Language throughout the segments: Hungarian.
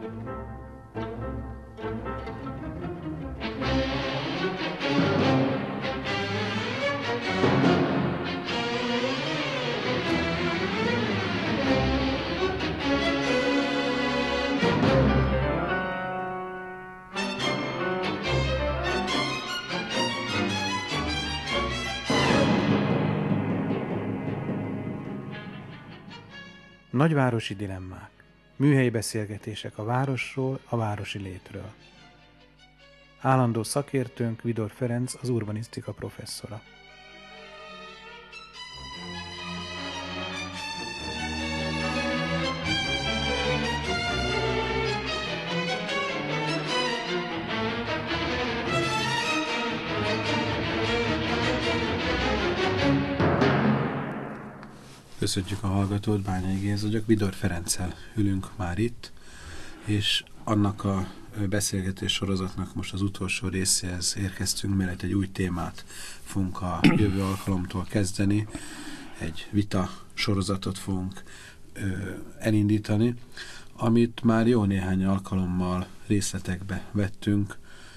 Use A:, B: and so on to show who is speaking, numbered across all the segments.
A: Nagyvárosi dilemmák. Műhelyi beszélgetések a városról, a városi létről. Állandó szakértőnk Vidor Ferenc, az urbanisztika professzora.
B: Köszönjük a hallgatót, Bányai Géza vagyok, Vidor Ferenccel ülünk már itt, és annak a beszélgetés sorozatnak most az utolsó részéhez érkeztünk, mert egy új témát fogunk a jövő alkalomtól kezdeni, egy vita sorozatot fogunk elindítani, amit már jó néhány alkalommal részletekbe vettünk,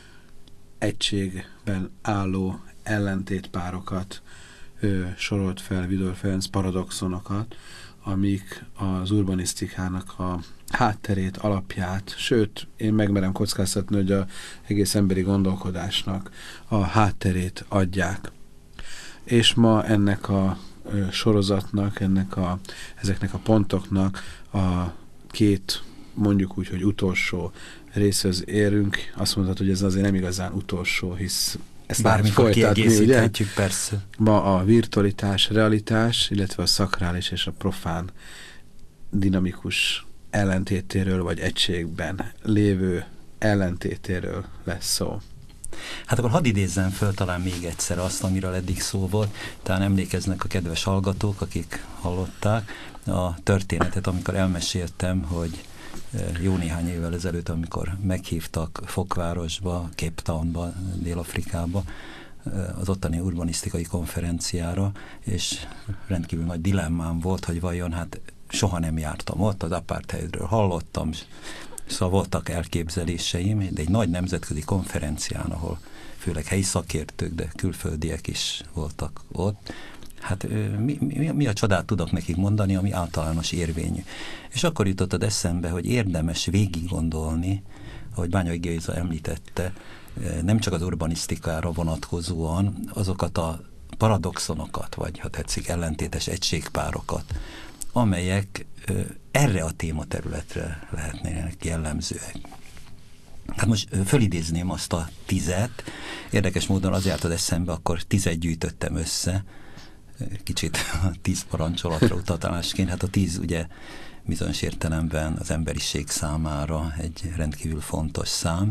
B: egységben álló ellentétpárokat sorolt fel Vidor Ferenc, paradoxonokat, amik az urbanisztikának a hátterét, alapját, sőt, én megmerem kockáztatni, hogy az egész emberi gondolkodásnak a hátterét adják. És ma ennek a sorozatnak, ezeknek a pontoknak a két, mondjuk úgy, hogy utolsó részhez érünk. Azt mondhatod, hogy ez azért nem igazán utolsó, hisz ezt
C: bármikor kiegészíthetjük, persze.
B: Ma a virtualitás, realitás, illetve a szakrális és a profán dinamikus ellentétéről, vagy egységben lévő ellentétéről lesz szó.
C: Hát akkor hadd idézzem föl talán még egyszer azt, amiről eddig szó volt. Talán emlékeznek a kedves hallgatók, akik hallották a történetet, amikor elmeséltem, hogy jó néhány évvel ezelőtt, amikor meghívtak Fokvárosba, Cape Townba, Dél-Afrikába, az ottani urbanisztikai konferenciára, és rendkívül nagy dilemmám volt, hogy vajon hát soha nem jártam ott, az apartheidről hallottam, szóval voltak elképzeléseim, de egy nagy nemzetközi konferencián, ahol főleg helyi szakértők, de külföldiek is voltak ott, hát mi a csodát tudok nekik mondani, ami általános érvényű. És akkor jutott eszembe, hogy érdemes végig gondolni, ahogy Bányai Géza említette, nem csak az urbanisztikára vonatkozóan azokat a paradoxonokat, vagy ha tetszik, ellentétes egységpárokat, amelyek erre a tématerületre lehetnének jellemzőek. Hát most fölidézném azt a 10. Érdekes módon az járt az eszembe, akkor 10 gyűjtöttem össze, kicsit a 10 parancsolatra utalásként. Hát a 10 ugye bizonyos értelemben az emberiség számára egy rendkívül fontos szám.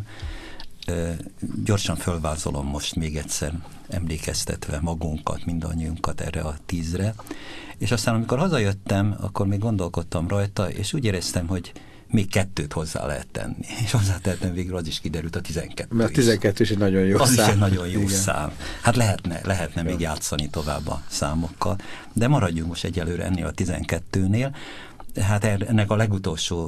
C: Gyorsan fölvázolom most még egyszer, emlékeztetve magunkat, mindannyiunkat erre a 10-re. És aztán amikor hazajöttem, akkor még gondolkodtam rajta, és úgy éreztem, hogy még 2 hozzá lehet tenni. És hozzátettem végül, az is kiderült, a 12.
B: Mert a 12 is egy nagyon jó
C: az
B: szám.
C: Az is egy nagyon jó szám. Hát lehetne még játszani tovább a számokkal. De maradjunk most egyelőre ennél a 12-nél. Hát ennek a legutolsó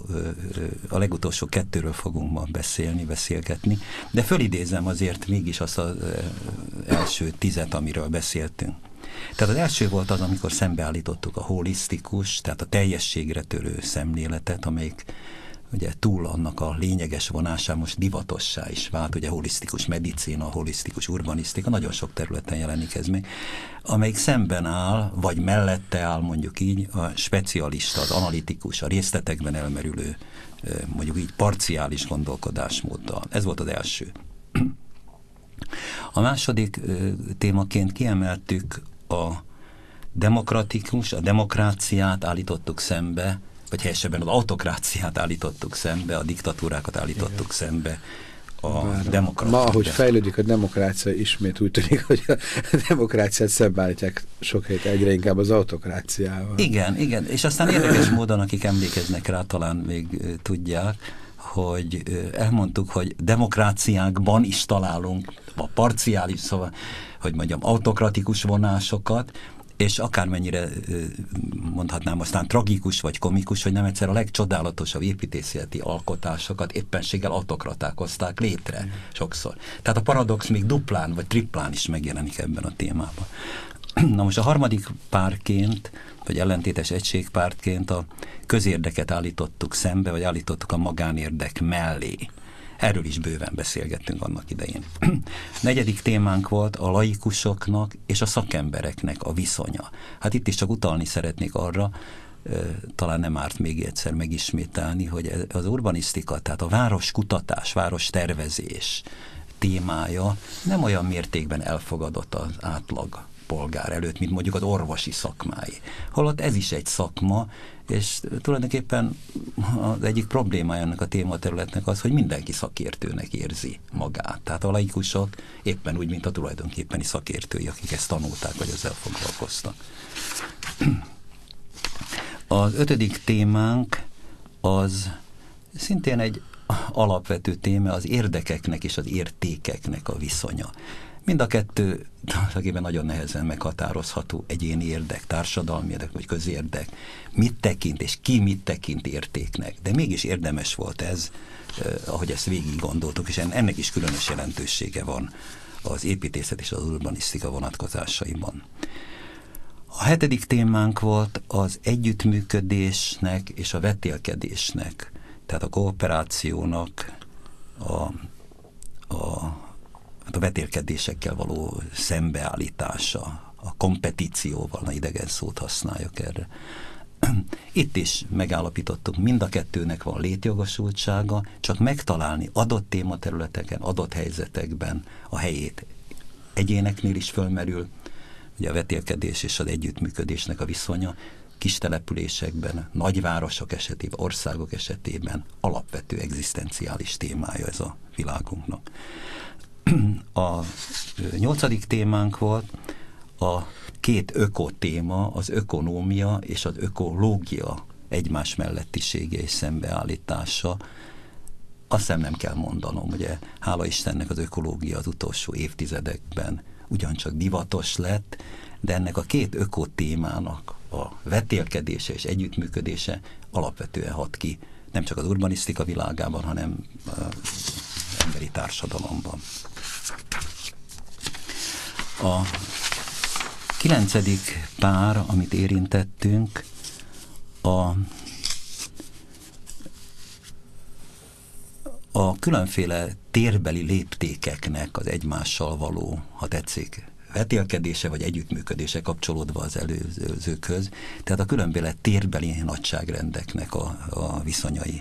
C: 2-ről fogunk ma beszélgetni. De fölidézem azért mégis azt az első 10, amiről beszéltünk. Tehát az első volt az, amikor szembeállítottuk a holisztikus, tehát a teljességre törő szemléletet, amelyik ugye túl annak a lényeges vonásán most divatossá is vált, ugye holisztikus medicína, holisztikus urbanisztika, nagyon sok területen jelenik ez meg, amelyik szemben áll, vagy mellette áll mondjuk így a specialista, az analitikus, a részletekben elmerülő, mondjuk így parciális gondolkodásmóddal. Ez volt az első. A második témaként kiemeltük a demokratikus, a demokráciát állítottuk szembe, vagy helyesebben az autokráciát állítottuk szembe, a diktatúrákat állítottuk szembe a demokráciát.
B: Ma, ahogy fejlődik a demokrácia, ismét úgy tűnik, hogy a demokráciát szembeállítják sok helyet egyre inkább az autokráciával.
C: Igen, és aztán érdekes módon, akik emlékeznek rá, talán még tudják, hogy elmondtuk, hogy demokráciákban is találunk a parciális, szóval, hogy mondjam, autokratikus vonásokat, és akármennyire mondhatnám aztán tragikus vagy komikus, hogy nem egyszer a legcsodálatosabb építészeti alkotásokat éppenséggel autokraták hozták létre sokszor. Tehát a paradox még duplán vagy triplán is megjelenik ebben a témában. Na most a harmadik párként, vagy ellentétes egységpártként a közérdeket állítottuk szembe, vagy állítottuk a magánérdek mellé. Erről is bőven beszélgettünk annak idején. Negyedik témánk volt a laikusoknak és a szakembereknek a viszonya. Hát itt is csak utalni szeretnék arra, talán nem árt még egyszer megismételni, hogy az urbanisztika, tehát a városkutatás, várostervezés témája nem olyan mértékben elfogadott az átlag polgár előtt, mint mondjuk az orvosi szakmái. Holott ez is egy szakma, és tulajdonképpen az egyik problémája ennek a tématerületnek az, hogy mindenki szakértőnek érzi magát. Tehát a laikusok éppen úgy, mint a tulajdonképpeni szakértői, akik ezt tanulták, vagy ezzel foglalkoztak. Az ötödik témánk az szintén egy alapvető téma, az érdekeknek és az értékeknek a viszonya. Mind a kettő tulajdonképpen nagyon nehezen meghatározható egyéni érdek, társadalmi érdek vagy közérdek. Mit tekint és ki mit tekint értéknek. De mégis érdemes volt ez, ahogy ezt végig gondoltuk, és ennek is különös jelentősége van az építészet és az urbanisztika vonatkozásaiban. A hetedik témánk volt az együttműködésnek és a vetélkedésnek, tehát a kooperációnak, a vetélkedésekkel való szembeállítása, a kompetícióval, na idegen szót használjak erre. Itt is megállapítottuk, mind a kettőnek van létjogosultsága, csak megtalálni adott tématerületeken, adott helyzetekben a helyét. Egyéneknél is fölmerül, ugye a vetélkedés és az együttműködésnek a viszonya, kis településekben, nagyvárosok esetében, országok esetében alapvető egzisztenciális témája ez a világunknak. A 8. témánk volt a két ökotéma, az ökonómia és az ökológia egymás mellettisége és szembeállítása. Azt hiszem nem kell mondanom, ugye hála Istennek az ökológia az utolsó évtizedekben ugyancsak divatos lett, de ennek a két ökotémának a vetélkedése és együttműködése alapvetően hat ki, nem csak az urbanisztika világában, hanem az emberi társadalomban. A 9. pár, amit érintettünk, a különféle térbeli léptékeknek az egymással való, ha tetszik, vetélkedése vagy együttműködése kapcsolódva az előzőkhöz, tehát a különféle térbeli nagyságrendeknek a viszonyai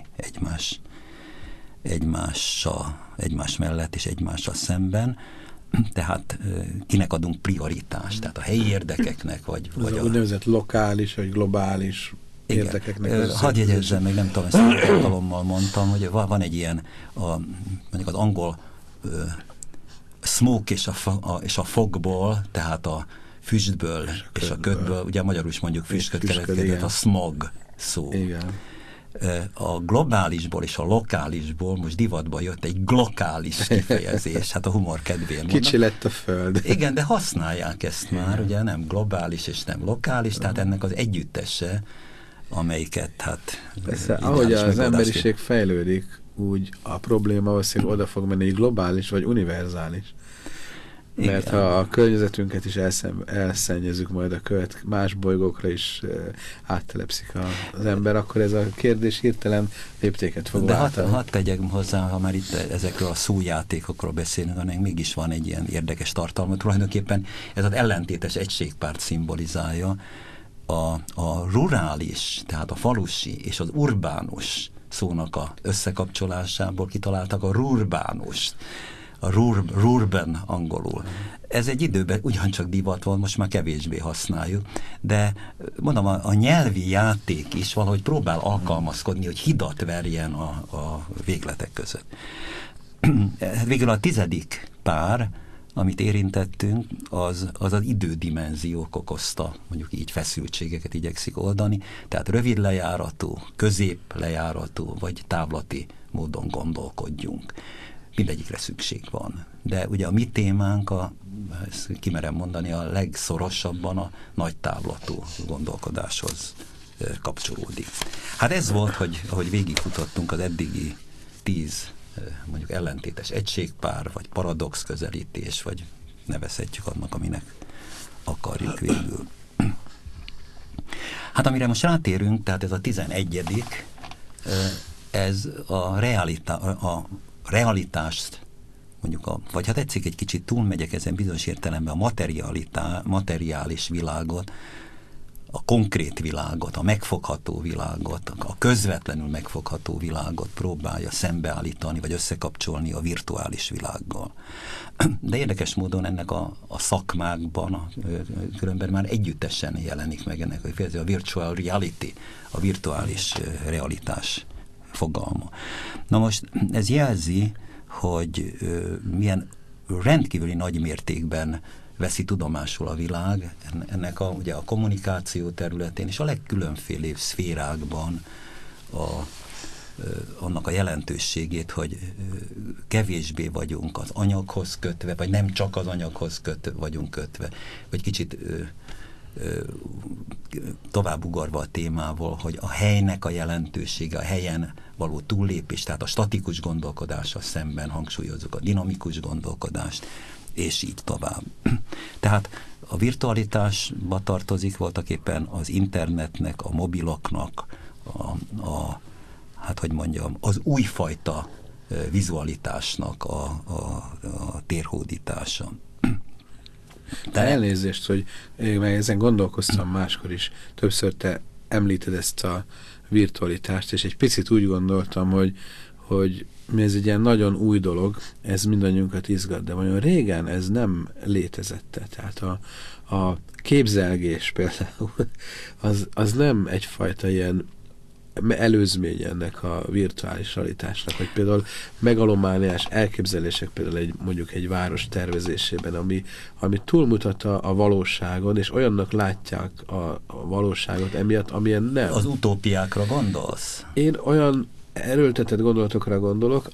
C: egymás mellett és egymással szemben, tehát kinek adunk prioritást, tehát a helyi érdekeknek, vagy
B: a úgynevezett lokális, vagy globális érdekeknek.
C: Hadd jegyezzem, még nem tudom, ezt alkalommal mondtam, hogy van egy ilyen, mondjuk az angol smoke és a fogból, tehát a füstből és a ködből, ugye magyarul is mondjuk füstköd keletkezett, a smog szó.
B: Igen.
C: A globálisból és a lokálisból most divatba jött egy glokális kifejezés, hát a humor kedvéért mondom.
B: Kicsi lett a föld.
C: Igen, de használják ezt már, ugye nem globális és nem lokális, tehát ennek az együttese, amelyiket hát...
B: Persze, ahogy az emberiség fejlődik, úgy a probléma valószínűleg oda fog menni, hogy globális vagy univerzális. Igen. Mert ha a környezetünket is elszennyezzük, majd a más bolygókra is áttelepszik az ember, akkor ez a kérdés hirtelen léptéket fog váltani.
C: De hadd tegyek hozzá, ha már itt ezekről a szójátékokról beszélünk, hanem mégis van egy ilyen érdekes tartalma. Tulajdonképpen ez az ellentétes egységpárt szimbolizálja a rurális, tehát a falusi és az urbánus szónak a összekapcsolásából kitaláltak a rurbánust. A rurban angolul. Ez egy időben ugyancsak divat volt, most már kevésbé használjuk, de mondom, a nyelvi játék is valahogy próbál alkalmazkodni, hogy hidat verjen a végletek között. Végül a 10. pár, amit érintettünk, az idődimenziók okozta, mondjuk így feszültségeket igyekszik oldani, tehát rövid lejáratú, közép lejáratú, vagy távlati módon gondolkodjunk. mindegyikre szükség van. De ugye a mi témánk, ezt kimerem mondani, a legszorosabban a nagy távlatú gondolkodáshoz kapcsolódik. Hát ez volt, hogy végigfutottunk az eddigi 10 mondjuk ellentétes egységpár, vagy paradox közelítés, vagy nevezhetjük annak, aminek akarjuk végül. Hát amire most rátérünk, tehát ez a 11. Ez a realitást, mondjuk vagy ha tetszik, egy kicsit túlmegyek ezen bizonyos értelemben a materiális világot, a konkrét világot, a megfogható világot, a közvetlenül megfogható világot próbálja szembeállítani, vagy összekapcsolni a virtuális világgal. De érdekes módon ennek a szakmákban különben már együttesen jelenik meg ennek a virtual reality, a virtuális realitás fogalma. Na most ez jelzi, hogy milyen rendkívüli nagy mértékben veszi tudomásul a világ, ennek ugye a kommunikáció területén és a legkülönfélébb szférákban annak a jelentőségét, hogy kevésbé vagyunk az anyaghoz kötve, vagy nem csak az anyaghoz vagyunk kötve, vagy kicsit tovább ugorva a témával, hogy a helynek a jelentősége, a helyen való túllépés, tehát a statikus gondolkodással szemben hangsúlyozzuk a dinamikus gondolkodást, és így tovább. Tehát a virtualitásba tartozik voltaképpen az internetnek, a mobiloknak, hát hogy mondjam, az újfajta vizualitásnak a térhódítása.
B: De elnézést, hogy én meg ezen gondolkoztam máskor is. Többször te említed ezt a virtualitást, és egy picit úgy gondoltam, hogy ez egy ilyen nagyon új dolog, ez mindannyiunkat izgat, de olyan régen ez nem létezett. Tehát a képzelgés például, az nem egyfajta ilyen előzmény ennek a virtuális realitásnak, hogy például megalomániás elképzelések például mondjuk egy város tervezésében, ami túlmutat a valóságon, és olyannak látják a valóságot emiatt, amilyen nem.
C: Az utópiákra gondolsz?
B: Én olyan erőltetett gondolatokra gondolok,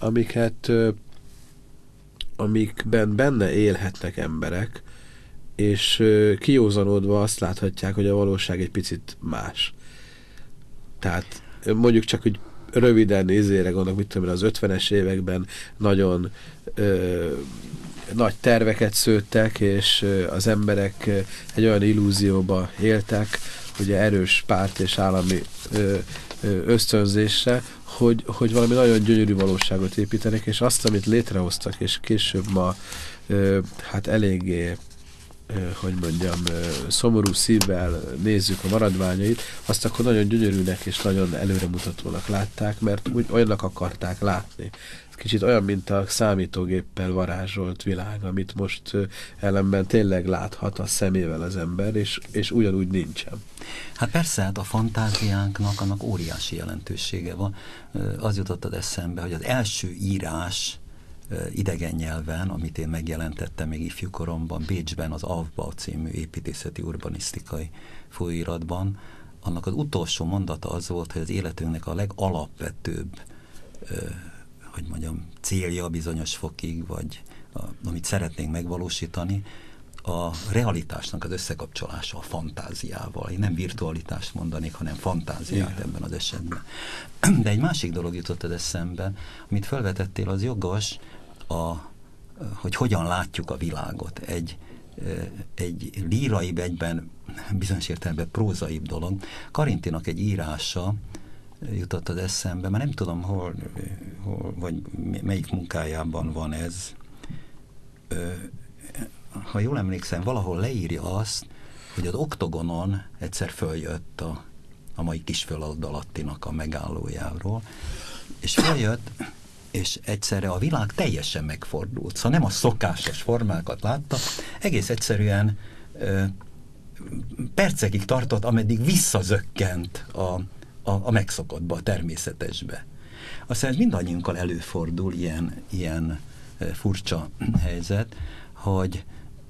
B: amikben benne élhetnek emberek, és kijózanodva azt láthatják, hogy a valóság egy picit más. Tehát mondjuk csak, hogy röviden gondolok, mit tudom én, az 50-es években nagyon nagy terveket szőttek, és az emberek egy olyan illúzióba éltek, ugye erős párt és állami ösztönzésre, hogy valami nagyon gyönyörű valóságot építenek, és azt, amit létrehoztak, és később ma hát eléggé hogy mondjam, szomorú szívvel nézzük a maradványait, azt akkor nagyon gyönyörűnek és nagyon előremutatónak látták, mert úgy olyannak akarták látni. Kicsit olyan, mint a számítógéppel varázsolt világ, amit most ellenben tényleg láthat a szemével az ember, és ugyanúgy nincsen.
C: Hát persze, hát a fantáziánknak annak óriási jelentősége van. Az jutott eszembe, hogy az első írás idegen nyelven, amit én megjelentettem még ifjúkoromban, Bécsben az Aufbau című építészeti urbanisztikai folyóiratban, annak az utolsó mondata az volt, hogy az életünknek a legalapvetőbb hogy mondjam, célja bizonyos fokig, vagy amit szeretnénk megvalósítani, a realitásnak az összekapcsolása a fantáziával. Én nem virtualitást mondanék, hanem fantáziát ebben az esetben. De egy másik dolog jutott az eszembe, amit felvetettél, az jogos, hogy hogyan látjuk a világot. Egy líraibb, egyben bizonyos értelemben prózaibb dolog. Karintinak egy írása jutott az eszembe, mert nem tudom, hol vagy melyik munkájában van ez. Ha jól emlékszem, valahol leírja azt, hogy az oktogonon egyszer följött a mai Kisföld alattinak a megállójáról, és följött, és egyszerre a világ teljesen megfordult. Szóval nem a szokásos formákat látta, egész egyszerűen percekig tartott, ameddig visszazökkent a megszokottba, a természetesbe. Aztán ez mindannyiunkkal előfordul ilyen furcsa helyzet, hogy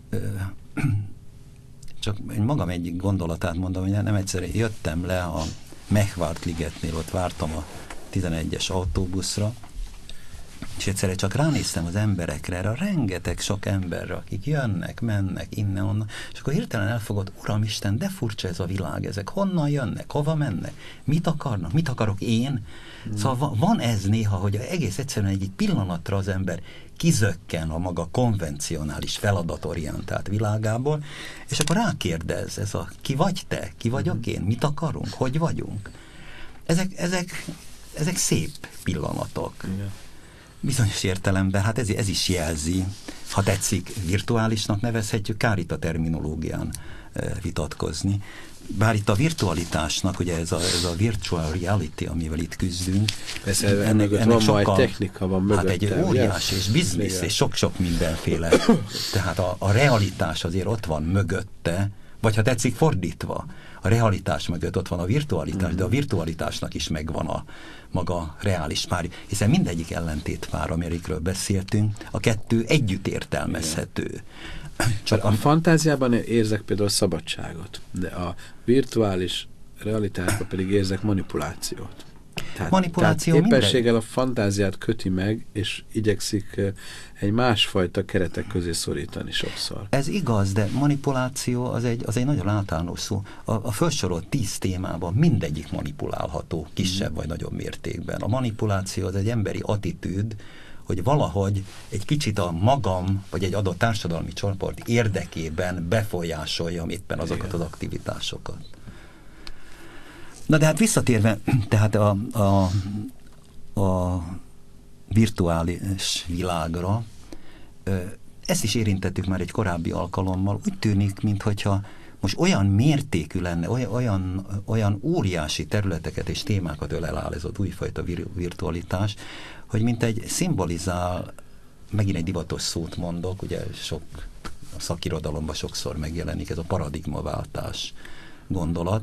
C: csak én magam egyik gondolatát mondom, hogy nem egyszer jöttem le a Mechvárt ligetnél, ott vártam a 11-es autóbuszra, És egyszerre csak ránéztem az emberekre, erre a rengeteg sok emberre, akik jönnek, mennek innen-onnan, és akkor hirtelen elfogott, Uramisten, de furcsa ez a világ, ezek honnan jönnek, hova mennek, mit akarnak, mit akarok én? Szóval van ez néha, hogy egész egyszerűen egy pillanatra az ember kizökken a maga konvencionális feladatorientált világából, és akkor rákérdez, ki vagy te, ki vagyok én, mit akarunk, hogy vagyunk. Ezek szép pillanatok. Igen. Bizonyos értelemben, hát ez is jelzi, ha tetszik, virtuálisnak nevezhetjük, kár itt a terminológián vitatkozni. Bár itt a virtualitásnak, ugye ez a virtual reality, amivel itt küzdünk,
B: persze, ennek van sokkal, egy technika, van mögötte.
C: Hát egy óriás és biznisz, és sok-sok mindenféle. Tehát a realitás azért ott van mögötte, vagy ha tetszik fordítva, a realitás mögött ott van a virtualitás, de a virtualitásnak is megvan a maga reális pár, hiszen mindegyik ellentétpár, amikről beszéltünk, a kettő együtt értelmezhető.
B: Csak a fantáziában érzek például szabadságot, de a virtuális realitásban pedig érzek manipulációt. Tehát éppenséggel a fantáziát köti meg, és igyekszik egy másfajta keretek közé szorítani sokszor.
C: Ez igaz, de manipuláció az egy nagyon általános szó. A felsorolt 10 témában mindegyik manipulálható, kisebb vagy nagyobb mértékben. A manipuláció az egy emberi attitűd, hogy valahogy egy kicsit a magam, vagy egy adott társadalmi csoport érdekében befolyásoljam éppen azokat az aktivitásokat. Na de hát visszatérve, tehát a virtuális világra, ezt is érintettük már egy korábbi alkalommal, úgy tűnik, minthogyha most olyan mértékű lenne, olyan óriási területeket és témákat ölel áll ez az újfajta virtualitás, hogy mint egy szimbolizál, megint egy divatos szót mondok, ugye a szakirodalomban sokszor megjelenik ez a paradigmaváltás gondolat.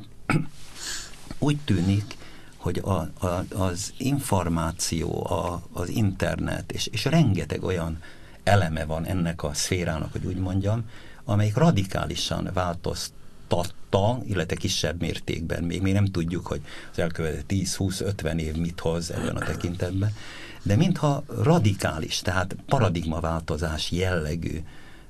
C: Úgy tűnik, hogy az információ, az internet, és rengeteg olyan eleme van ennek a szférának, hogy úgy mondjam, amelyik radikálisan változtatta, illetve kisebb mértékben, még nem tudjuk, hogy az elkövetkező 10-20-50 év mit hoz ebben a tekintetben, de mintha radikális, tehát paradigmaváltozás jellegű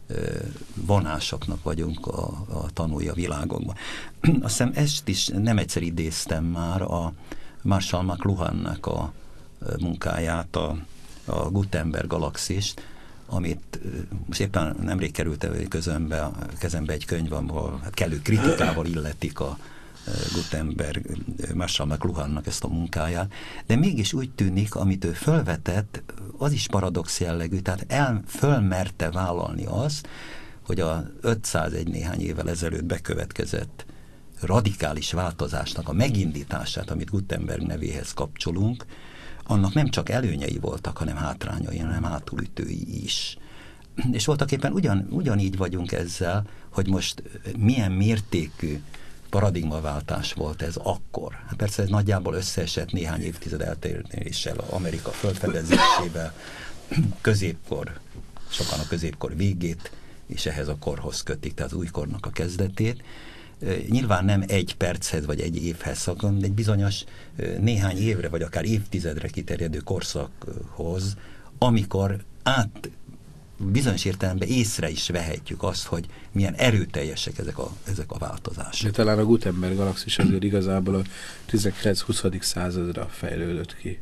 C: vonásoknak vagyunk a tanulja világokban. Azt hiszem, ezt is nem egyszer idéztem már a Marshall McLuhannak a munkáját, a Gutenberg galaxist, amit most éppen nemrég került kezembe egy könyv, ahol kellő kritikával illetik a Gutenberg, Marshall McLuhannak ezt a munkáját, de mégis úgy tűnik, amit ő fölvetett, az is paradox jellegű, tehát fölmerte vállalni azt, hogy a 501 néhány évvel ezelőtt bekövetkezett radikális változásnak a megindítását, amit Gutenberg nevéhez kapcsolunk, annak nem csak előnyei voltak, hanem hátrányai, hanem hátulütői is. És voltaképpen ugyanígy vagyunk ezzel, hogy most milyen mértékű paradigmaváltás volt ez akkor. Hát persze ez nagyjából összeesett néhány évtized eltéréssel, Amerika felfedezésével, középkor, sokan a középkor végét, és ehhez a korhoz kötik, tehát az újkornak a kezdetét. Nyilván nem egy perchez vagy egy évhez szakon, de egy bizonyos néhány évre, vagy akár évtizedre kiterjedő korszakhoz, amikor bizonyos értelemben észre is vehetjük azt, hogy milyen erőteljesek ezek a változások.
B: De talán a Gutenberg galaxis azért igazából a 19-20. századra fejlődött ki.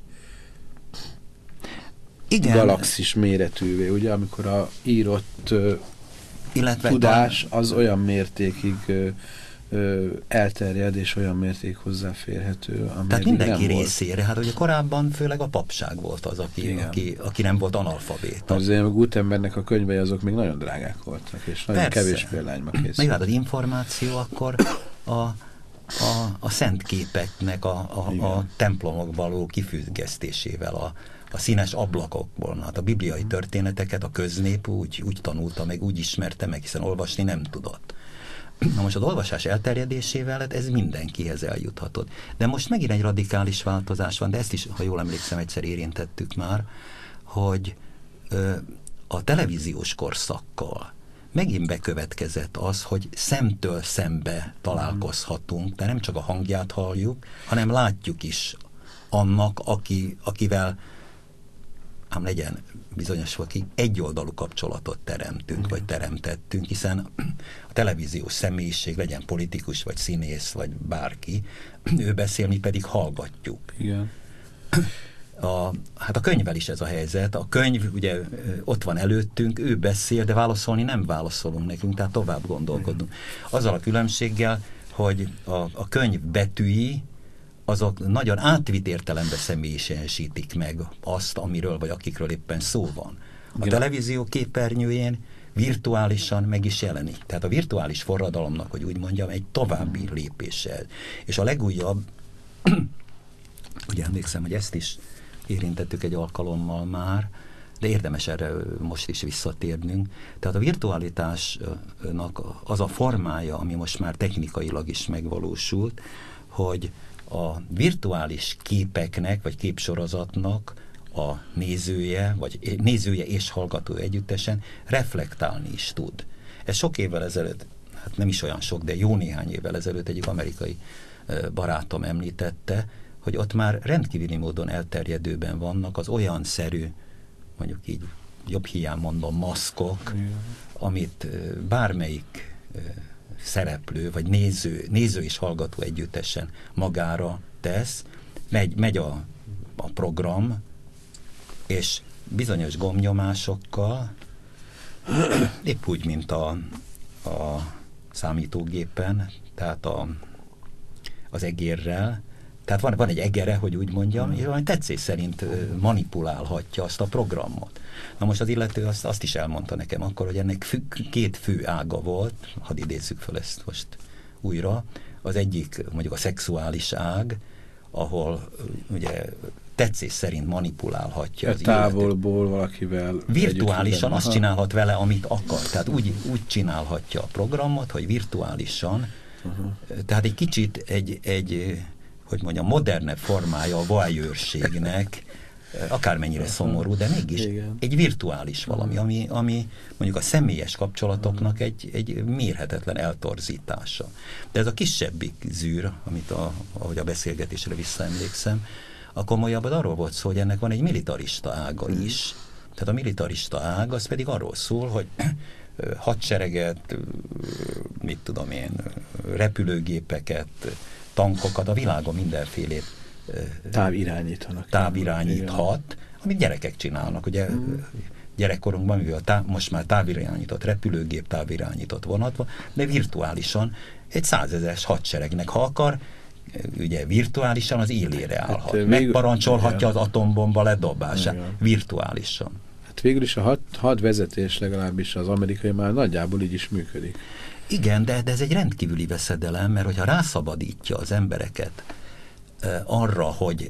C: Igen.
B: Galaxis méretűvé, ugye, amikor a írott tudás az olyan mértékig elterjed, és olyan mérték hozzáférhető,
C: tehát mindenki részére, hát ugye korábban főleg a papság volt az, aki nem volt analfabéta.
B: Azért a Gutenbergnek a könyvei azok még nagyon drágák voltak, és nagyon kevés példányba készült.
C: Meg hát az információ akkor a szent képeknek a templomok való kifüggesztésével, a színes ablakokból. Hát a bibliai történeteket a köznép úgy tanulta meg, úgy ismerte meg, hiszen olvasni nem tudott. Na most az olvasás elterjedésével ez mindenkihez eljuthatott. De most megint egy radikális változás van, de ezt is, ha jól emlékszem, egyszer érintettük már, hogy a televíziós korszakkal megint bekövetkezett az, hogy szemtől szembe találkozhatunk, de nem csak a hangját halljuk, hanem látjuk is annak, akivel ám legyen bizonyos valaki, egyoldalú kapcsolatot teremtünk, vagy teremtettünk, hiszen a televíziós személyiség, legyen politikus, vagy színész, vagy bárki, ő beszél, mi pedig hallgatjuk.
B: Igen.
C: Hát a könyvvel is ez a helyzet. A könyv ugye ott van előttünk, ő beszél, de válaszolni nem válaszolunk nekünk, tehát tovább gondolkodunk. Azzal a különbséggel, hogy a könyv betűi, azok nagyon átvitt értelemben személyiségesítik meg azt, amiről vagy akikről éppen szó van. A televízió képernyőjén virtuálisan meg is jelenik. Tehát a virtuális forradalomnak, hogy úgy mondjam, egy további lépéssel. És a legújabb, ugye emlékszem, hogy ezt is érintettük egy alkalommal már, de érdemes erre most is visszatérnünk. Tehát a virtualitásnak az a formája, ami most már technikailag is megvalósult, hogy a virtuális képeknek, vagy képsorozatnak a nézője, vagy nézője és hallgató együttesen reflektálni is tud. Ez sok évvel ezelőtt, hát nem is olyan sok, de jó néhány évvel ezelőtt egyik amerikai barátom említette, hogy ott már rendkívüli módon elterjedőben vannak az olyan szerű, mondjuk így jobb hiány mondom, maszkok, amit bármelyik szereplő, vagy néző és hallgató együttesen magára tesz, megy a program, és bizonyos gombnyomásokkal, épp úgy, mint a számítógépen, tehát az egérrel, tehát van egy egere, hogy úgy mondjam, és valami tetszés szerint manipulálhatja azt a programot. Na most az illető azt is elmondta nekem akkor, hogy ennek két fő ága volt, hadd idézzük fel ezt most újra. Az egyik mondjuk a szexuális ág, ahol ugye tetszés szerint manipulálhatja az
B: távolból illető. Valakivel
C: virtuálisan azt csinálhat vele, amit akar. Tehát úgy csinálhatja a programot, hogy virtuálisan, tehát egy kicsit egy hogy mondjam, modernebb formája a voyeurségnek, akármennyire szomorú, de mégis egy virtuális valami, ami mondjuk a személyes kapcsolatoknak egy mérhetetlen eltorzítása. De ez a kisebbik zűr, amit ahogy a beszélgetésre visszaemlékszem, a komolyabban arról volt szó, hogy ennek van egy militarista ága is. Tehát a militarista ág az pedig arról szól, hogy hadsereget, mit tudom én, repülőgépeket, tankokat, a világon mindenfélét távirányíthat, amit gyerekek csinálnak. Ugye gyerekkorunkban, mivel most már távirányított repülőgép, távirányított vonatva, de virtuálisan egy 100 000-es hadseregnek, ha akar, ugye virtuálisan az élére állhat. Megparancsolhatja az atombomba ledobását. Virtuálisan.
B: Hát végül is a hadvezetés legalábbis az amerikai már nagyjából így is működik.
C: Igen, de ez egy rendkívüli veszedelem, mert hogyha rászabadítja az embereket arra, hogy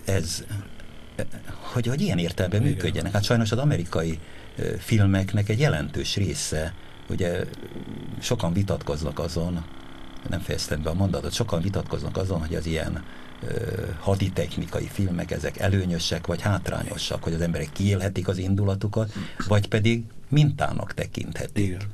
C: hogy ilyen értelemben működjenek. Hát sajnos az amerikai filmeknek egy jelentős része, ugye sokan vitatkoznak azon, nem fejeztem be a mondatot, sokan vitatkoznak azon, hogy az ilyen haditechnikai filmek, ezek előnyösek vagy hátrányosak, hogy az emberek kiélhetik az indulatukat, vagy pedig mintának tekinthetik. Igen.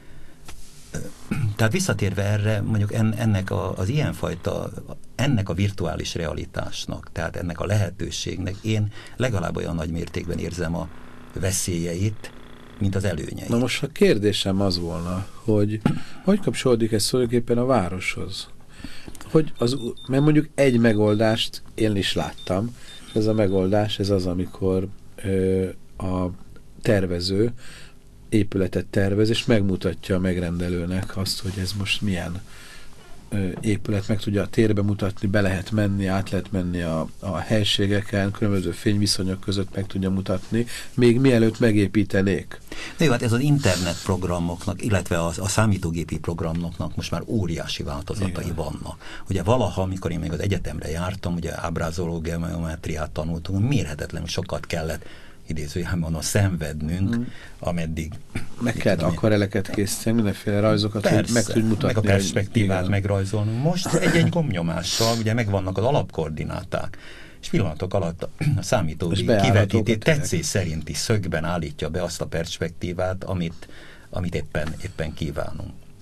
C: Tehát visszatérve erre, mondjuk ennek az ilyenfajta, ennek a virtuális realitásnak, tehát ennek a lehetőségnek én legalább olyan nagy mértékben érzem a veszélyeit, mint az előnyeit.
B: Na most a kérdésem az volna, hogy kapcsolódik ez tulajdonképpen a városhoz? Mert mondjuk egy megoldást én is láttam, ez a megoldás, ez az, amikor a tervező épületet tervez, és megmutatja a megrendelőnek azt, hogy ez most milyen épület, meg tudja a térbe mutatni, be lehet menni, át lehet menni a helységeken, különböző fényviszonyok között meg tudja mutatni, még mielőtt megépítenék.
C: De jó, hát ez az internet programoknak, illetve a számítógépi programoknak most már óriási változatai vannak. Ugye valaha, amikor én még az egyetemre jártam, ugye ábrázoló geometriát tanultunk, mérhetetlenül sokat kellett idézőjelben mondom, szenvednünk, ameddig
B: meg kellett akvareleket készíteni, mindenféle rajzokat,
C: persze,
B: hogy meg tudj mutatni.
C: Meg a perspektívát megrajzolnunk. Most egy gombnyomással, ugye megvannak az alapkoordináták, és pillanatok alatt a számítógép kivetíti, tetszés szerinti szögben állítja be azt a perspektívát, amit éppen kívánunk.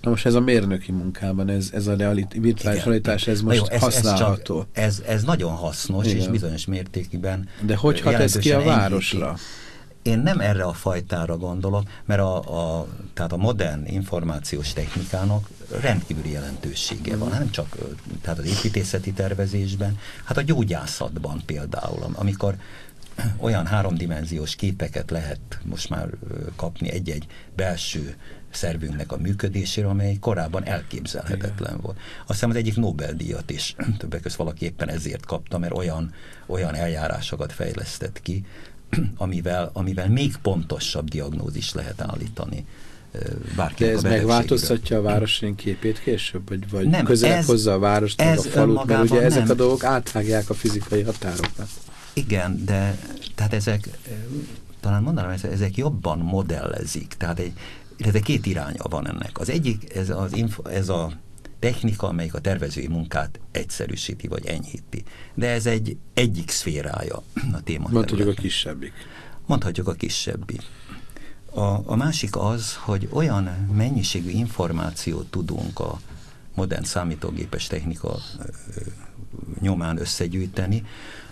B: Na most ez a mérnöki munkában, ez a virtuális realitás, ez most használható.
C: Ez nagyon hasznos, igen. És bizonyos mértékben.
B: De hogy hat ez ki a városra?
C: Én nem erre a fajtára gondolok, mert tehát a modern információs technikának rendkívüli jelentősége van, nem csak tehát az építészeti tervezésben, hát a gyógyászatban például, amikor olyan háromdimenziós képeket lehet most már kapni egy-egy belső szervünknek a működésére, amely korábban elképzelhetetlen volt. Azt hiszem az egyik Nobel-díjat is többek között valaki éppen ezért kapta, mert olyan eljárásokat fejlesztett ki, amivel még pontosabb diagnózis lehet állítani.
B: De ez megváltoztatja a városunk képét később? Vagy nem, közelebb hozza a várost, meg a falut, mert ugye ezek a dolgok átvágják a fizikai határokat. Igen,
C: de tehát ezek, talán mondanám, ezek jobban modellezik. Tehát két iránya van ennek. Az egyik, ez a technika, amelyik a tervezői munkát egyszerűsíti, vagy enyhíti. De ez egyik szférája a tématerületnek.
B: Mondhatjuk a kisebbik.
C: Mondhatjuk a kisebbik. A másik az, hogy olyan mennyiségű információt tudunk a modern számítógépes technika nyomán összegyűjteni,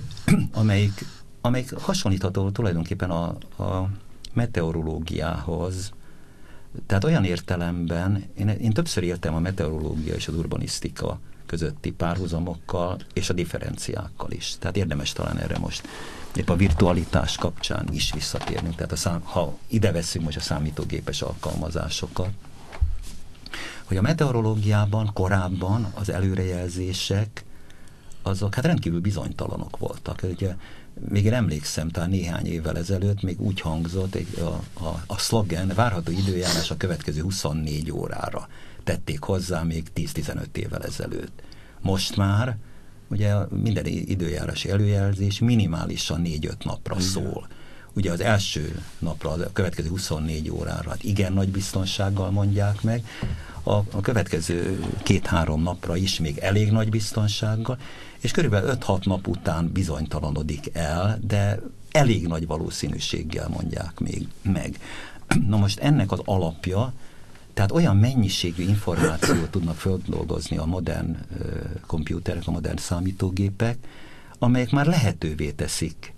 C: amelyik hasonlítható tulajdonképpen a meteorológiához. Tehát olyan értelemben, én többször éltem a meteorológia és az urbanisztika közötti párhuzamokkal és a differenciákkal is. Tehát érdemes talán erre most épp a virtualitás kapcsán is visszatérnünk. Tehát ha ide veszünk most a számítógépes alkalmazásokat, hogy a meteorológiában korábban az előrejelzések azok hát rendkívül bizonytalanok voltak. Ugye, még én emlékszem, talán néhány évvel ezelőtt még úgy hangzott a szlogen, várható időjárás a következő 24 órára tették hozzá még 10-15 évvel ezelőtt. Most már ugye minden időjárási előjelzés minimálisan 4-5 napra szól. Ugye az első napra, a következő 24 órára hát igen nagy biztonsággal mondják meg, a következő 2-3 napra is még elég nagy biztonsággal, és körülbelül 5-6 nap után bizonytalanodik el, de elég nagy valószínűséggel mondják még meg. Na most ennek az alapja, tehát olyan mennyiségű információt tudnak földolgozni a modern kompjúterek, a modern számítógépek, amelyek már lehetővé teszik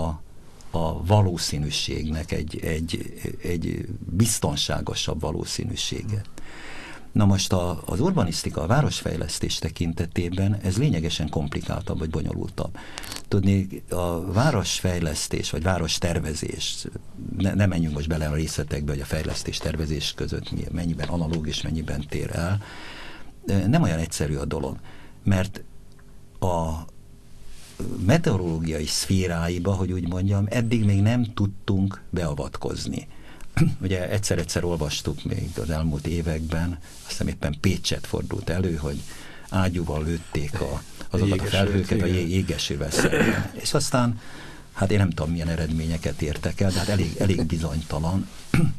C: a valószínűségnek egy biztonságosabb valószínűséget. Na most az urbanisztika, a városfejlesztés tekintetében ez lényegesen komplikáltabb vagy bonyolultabb. Tudni, a városfejlesztés vagy várostervezés, ne menjünk most bele a részletekbe, hogy a fejlesztés-tervezés között mennyiben analóg és mennyiben tér el, nem olyan egyszerű a dolog, mert a meteorológiai szféráiba, hogy úgy mondjam, eddig még nem tudtunk beavatkozni. Ugye egyszer olvastuk még az elmúlt években, azt hiszem éppen Pécset fordult elő, hogy ágyúval lőtték azokat a felhőket a jégesővel szemben. És aztán, hát én nem tudom, milyen eredményeket értek el, de hát elég bizonytalan.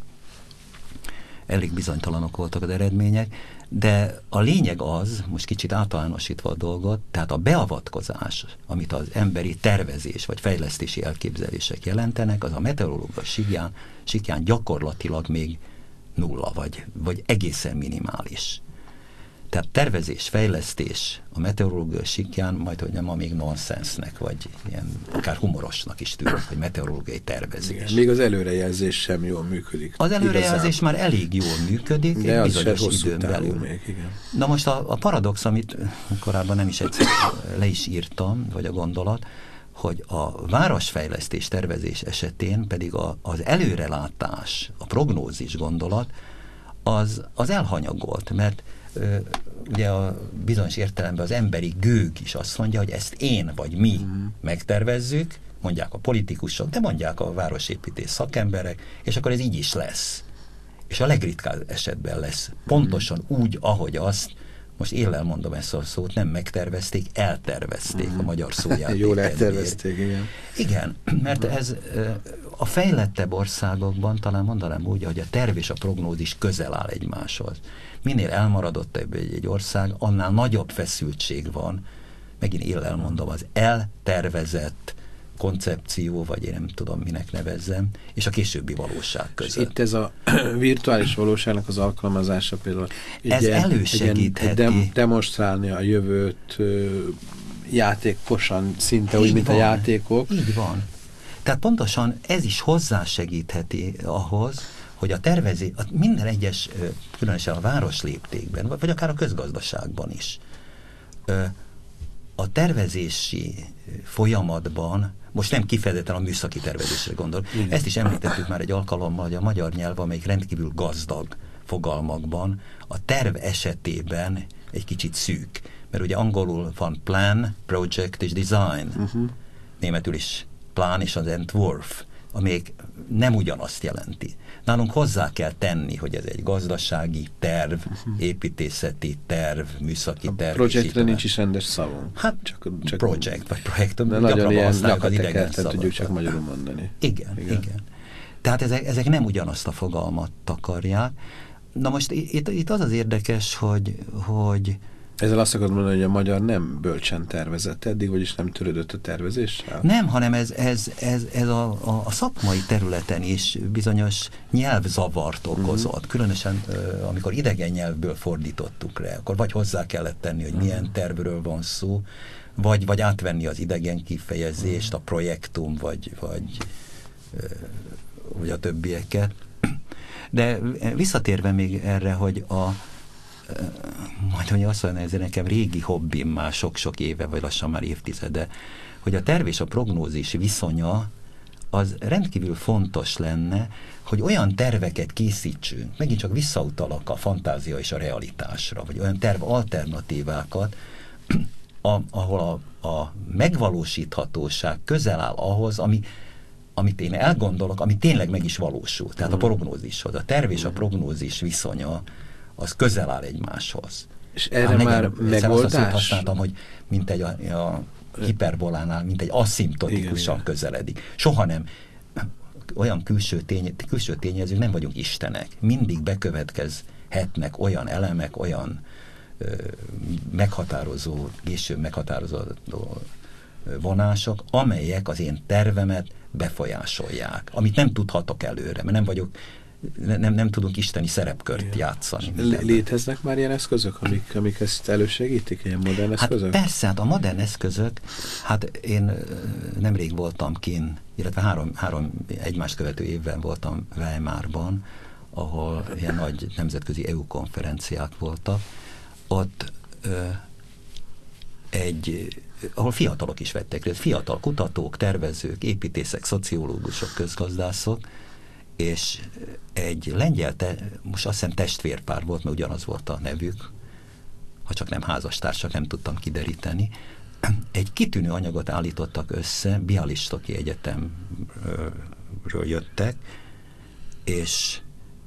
C: Elég bizonytalanok voltak az eredmények, de a lényeg az, most kicsit általánosítva a dolgot, tehát a beavatkozás, amit az emberi tervezés vagy fejlesztési elképzelések jelentenek, az a meteorológia síkján gyakorlatilag még nulla, vagy egészen minimális. Tehát tervezés, fejlesztés a meteorológia síkján majdhogy nem ma még nonsensnek, vagy ilyen akár humorosnak is tűnik, hogy meteorológiai tervezés.
B: Igen, még az előrejelzés sem jól működik.
C: Az előrejelzés már elég jól működik,
B: de
C: egy bizonyos időn belül.
B: Még, igen.
C: Na most a paradox, amit korábban nem is egyszer le is írtam, vagy a gondolat, hogy a városfejlesztés tervezés esetén pedig az előrelátás, a prognózis gondolat, az elhanyagolt, mert ugye a bizonyos értelemben az emberi gőg is azt mondja, hogy ezt én vagy mi megtervezzük, mondják a politikusok, de mondják a városépítés szakemberek, és akkor ez így is lesz. És a legritkább esetben lesz. Pontosan úgy, ahogy azt, most éllel mondom ezt a szót, nem megtervezték, eltervezték a magyar szójáték.
B: Jól eltervezték, igen.
C: Igen, mert ez a fejlettebb országokban talán mondanám úgy, hogy a terv és a prognózis közel áll egymáshoz. Minél elmaradottabb egy ország, annál nagyobb feszültség van, megint éllel mondom, az eltervezett koncepció, vagy én nem tudom, minek nevezzem, és a későbbi valóság között.
B: És itt ez a virtuális valóságnak az alkalmazása például
C: ez elősegítheti.
B: Demonstrálni a jövőt játékosan, szinte úgy, mint a játékok.
C: Így van. Tehát pontosan ez is hozzásegítheti ahhoz, hogy a tervezés, minden egyes, különösen a város léptékben, vagy akár a közgazdaságban is, a tervezési folyamatban, most nem kifejezetten a műszaki tervezésre gondol, ezt is említettük már egy alkalommal, hogy a magyar nyelv, amelyik rendkívül gazdag fogalmakban, a terv esetében egy kicsit szűk, mert ugye angolul van plan, project és design, németül is plan és az Entwurf, amelyik nem ugyanazt jelenti. Nálunk hozzá kell tenni, hogy ez egy gazdasági terv, építészeti terv, műszaki terv.
B: Projektre nincs is rendes szavunk.
C: Hát csak projekt vagy projekt.
B: De nagyon ilyen nyakatekerten tudjuk csak magyarul mondani.
C: Igen. Tehát ezek nem ugyanazt a fogalmat takarják. Na most itt az az érdekes, hogy
B: ezzel azt akarod mondani, hogy a magyar nem bölcsen tervezett eddig, vagyis nem törődött a tervezéssel?
C: Nem, hanem ez a szakmai területen is bizonyos nyelvzavart okozott. Különösen, amikor idegen nyelvből fordítottuk le, akkor vagy hozzá kellett tenni, hogy milyen tervről van szó, vagy átvenni az idegen kifejezést, a projektum, vagy a többieket. De visszatérve még erre, hogy majd azt mondja, ez nekem régi hobbim már sok-sok éve, vagy lassan már évtizede, hogy a terv és a prognózis viszonya az rendkívül fontos lenne, hogy olyan terveket készítsünk, megint csak visszautalak a fantázia és a realitásra, vagy olyan terv alternatívákat, ahol a megvalósíthatóság közel áll ahhoz, amit én elgondolok, ami tényleg meg is valósul. Tehát a prognózishoz. A terv és a prognózis viszonya az közel áll egymáshoz.
B: És erre már megoldás?
C: Azt használtam, hogy mint egy a hiperbolánál, mint egy asszimptotikusan közeledik. Soha nem. Olyan külső tényezők, nem vagyunk istenek. Mindig bekövetkezhetnek olyan elemek, olyan később meghatározó vonások, amelyek az én tervemet befolyásolják. Amit nem tudhatok előre, mert nem tudunk isteni szerepkört játszani.
B: Léteznek már ilyen eszközök, amik ezt elősegítik, ilyen modern eszközök?
C: Hát persze, a modern eszközök, én nemrég voltam kint, illetve három egymást követő évben voltam Weimarban, ahol ilyen nagy nemzetközi EU konferenciák voltak. Ott ahol fiatalok is vettek részt, fiatal kutatók, tervezők, építészek, szociológusok, közgazdászok, és egy lengyel, most azt hiszem testvérpár volt, mert ugyanaz volt a nevük, ha csak nem házastársak, nem tudtam kideríteni. Egy kitűnő anyagot állítottak össze, Bialystoki Egyetemről jöttek, és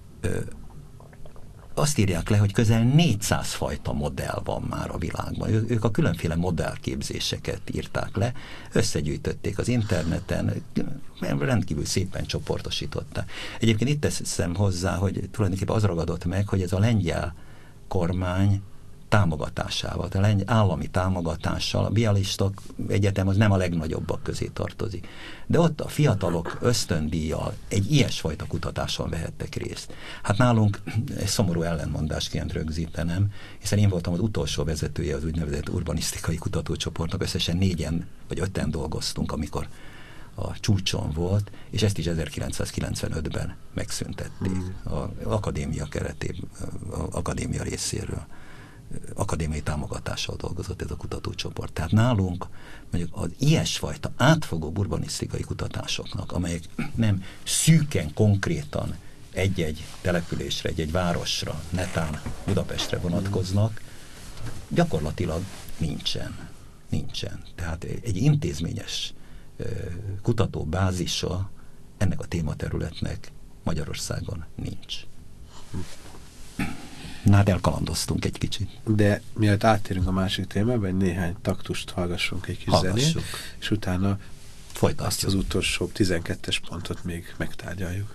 C: azt írják le, hogy közel 400 fajta modell van már a világban. Ők a különféle modellképzéseket írták le, összegyűjtötték az interneten, rendkívül szépen csoportosították. Egyébként itt teszem hozzá, hogy tulajdonképpen az ragadott meg, hogy ez a lengyel kormány támogatásával, a lengyel állami támogatással, a Bialystok Egyetem az nem a legnagyobbak közé tartozik. De ott a fiatalok ösztöndíjjal egy ilyesfajta kutatáson vehettek részt. Hát nálunk egy szomorú ellentmondásként rögzítenem, hiszen én voltam az utolsó vezetője az úgynevezett urbanisztikai kutatócsoportnak, összesen 4 vagy 5 dolgoztunk, amikor a csúcson volt, és ezt is 1995-ben megszüntették az akadémia keretében, az akadémia részéről. Akadémiai támogatással dolgozott ez a kutatócsoport. Tehát nálunk mondjuk az ilyesfajta átfogó urbanisztikai kutatásoknak, amelyek nem szűken, konkrétan egy-egy településre, egy-egy városra, netán Budapestre vonatkoznak, gyakorlatilag nincsen. Tehát egy intézményes kutatóbázisa ennek a tématerületnek Magyarországon nincs. Na hát elkalandoztunk egy kicsit.
B: De mielőtt áttérünk a másik témába, egy néhány taktust hallgassunk egy kis zenét, és utána azt az utolsó 12-es pontot még megtárgyaljuk.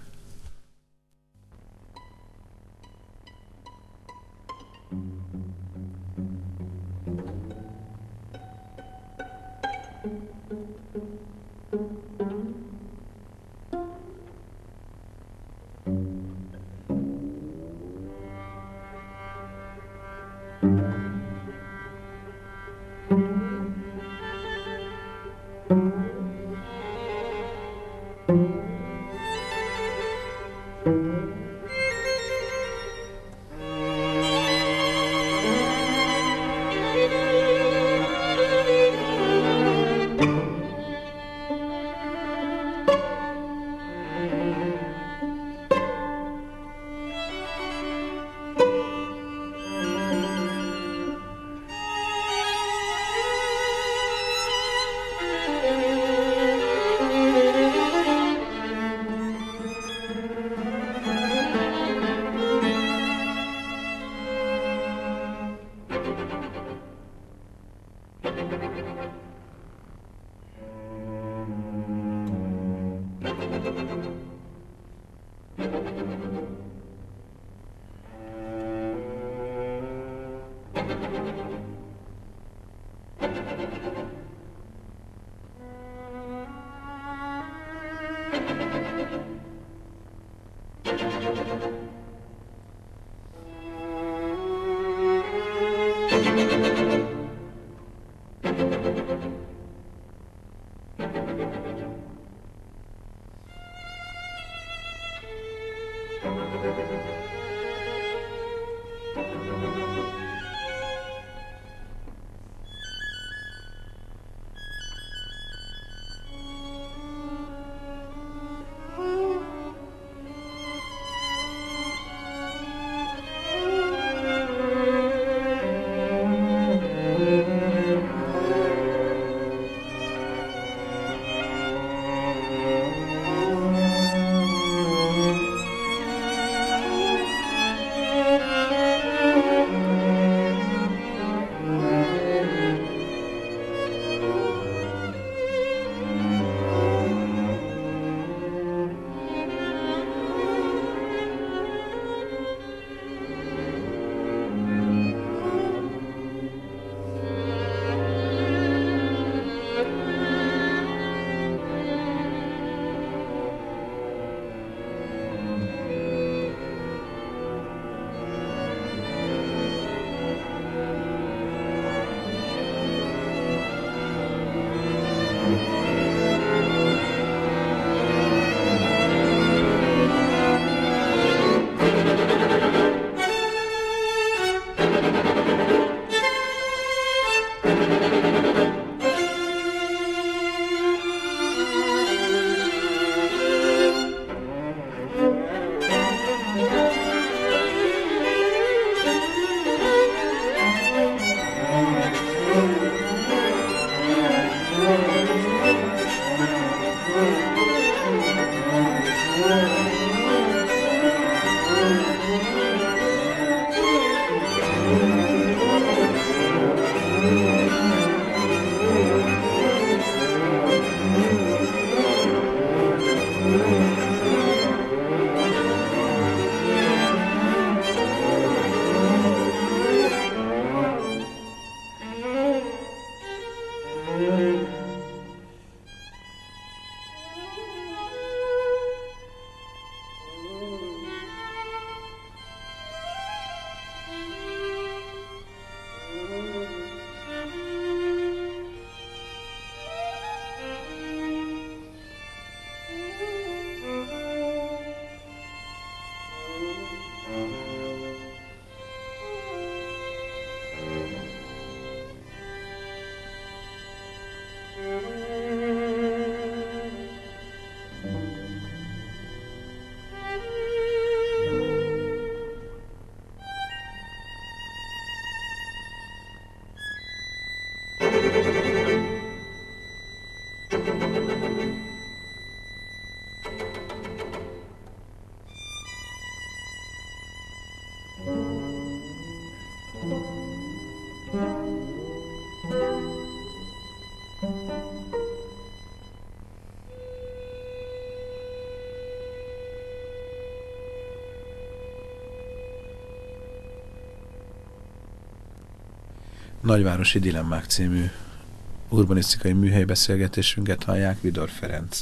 B: Nagyvárosi Dilemmák című urbanisztikai műhelybeszélgetésünket hallják. Vidor Ferenc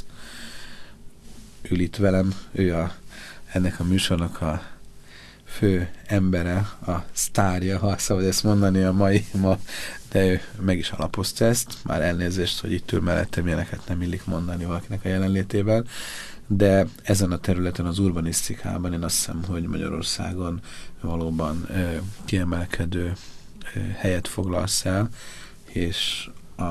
B: ül itt velem, ő ennek a műsornak a fő embere, a sztárja, ha szabad ezt mondani ma, de ő meg is alapozta ezt, már elnézést, hogy itt ül mellettem, ilyeneket nem illik mondani valakinek a jelenlétében, de ezen a területen, az urbanisztikában én azt hiszem, hogy Magyarországon valóban kiemelkedő helyet foglalsz el, és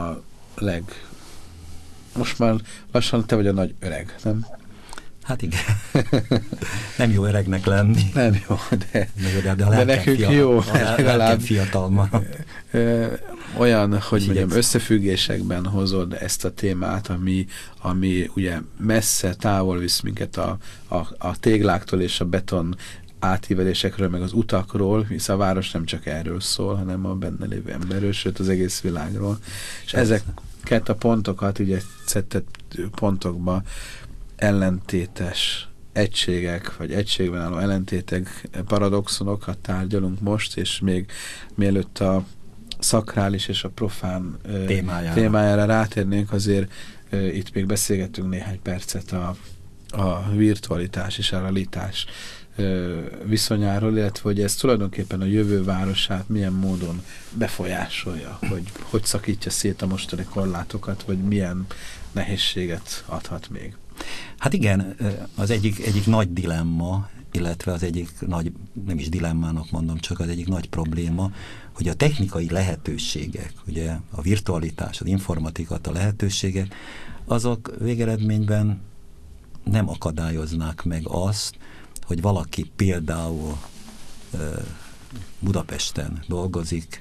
B: most már lassan te vagy a nagy öreg, nem?
C: Hát igen. Nem jó öregnek lenni.
B: Nem jó, de nekünk
C: fiatal,
B: jó.
C: Legalább fiatal ma.
B: Olyan, hogy mondjam, összefüggésekben hozod ezt a témát, ami ugye messze távol visz minket a tégláktól és a beton átívelésekről, meg az utakról, hisz a város nem csak erről szól, hanem a benne lévő emberről, sőt az egész világról. És ezeket a pontokat, ugye szedett pontokba ellentétes egységek, vagy egységben álló ellentétek, paradoxonokat tárgyalunk most, és még mielőtt a szakrális és a profán témájára rátérnénk, azért itt még beszélgetünk néhány percet a virtualitás és a realitás viszonyáról, illetve hogy ez tulajdonképpen a jövő városát milyen módon befolyásolja, hogy szakítja szét a mostani korlátokat, vagy milyen nehézséget adhat még.
C: Hát igen, az egyik nagy dilemma, illetve az egyik nagy, nem is dilemmának mondom, csak az egyik nagy probléma, hogy a technikai lehetőségek, ugye a virtualitás, az informatika, a lehetőségek, azok végeredményben nem akadályoznák meg azt, hogy valaki például Budapesten dolgozik,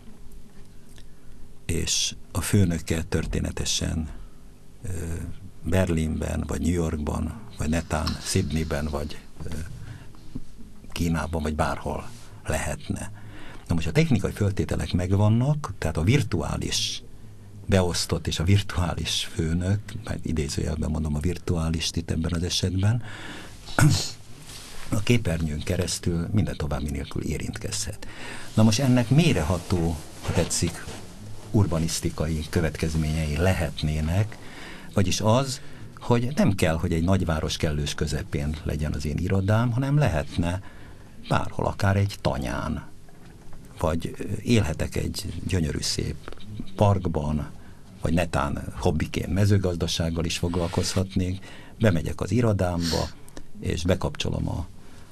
C: és a főnöke történetesen Berlinben, vagy New Yorkban, vagy netán Sydneyben, vagy Kínában, vagy bárhol lehetne. Na most a technikai föltételek megvannak, tehát a virtuális beosztott és a virtuális főnök, meg idézőjelben mondom a virtuálist itt ebben az esetben, a képernyőn keresztül minden további nélkül érintkezhet. Na most ennek mélyreható, ha tetszik, urbanisztikai következményei lehetnének, vagyis az, hogy nem kell, hogy egy nagyváros kellős közepén legyen az én irodám, hanem lehetne bárhol, akár egy tanyán, vagy élhetek egy gyönyörű szép parkban, vagy netán hobbiként mezőgazdasággal is foglalkozhatnék, bemegyek az irodámba, és bekapcsolom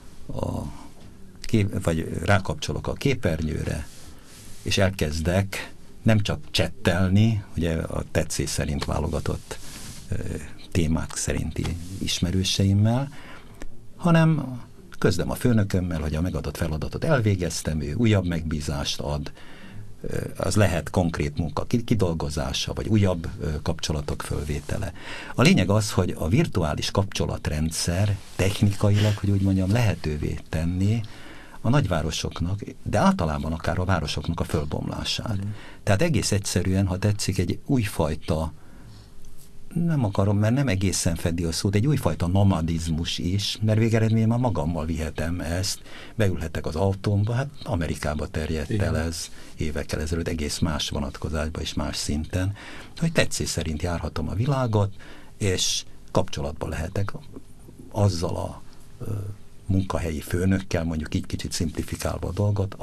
C: vagy rákapcsolok a képernyőre, és elkezdek nem csak csettelni, ugye a tetszés szerint válogatott témák szerinti ismerőseimmel, hanem közlöm a főnökömmel, hogy a megadott feladatot elvégeztem, ő újabb megbízást ad, az lehet konkrét munka kidolgozása, vagy újabb kapcsolatok fölvétele. A lényeg az, hogy a virtuális kapcsolatrendszer technikailag, hogy úgy mondjam, lehetővé tenni a nagyvárosoknak, de általában akár a városoknak a fölbomlását. Tehát egész egyszerűen, ha tetszik, egy újfajta, nem akarom, mert nem egészen fedi a szót, egy újfajta nomadizmus is, mert végeredményben magammal vihetem ezt, beülhetek az autómba, hát Amerikába terjedt el ez évekkel ezelőtt, egész más vonatkozásban és más szinten, hogy tetszés szerint járhatom a világot, és kapcsolatban lehetek azzal a munkahelyi főnökkel, mondjuk így kicsit szimplifikálva a dolgot,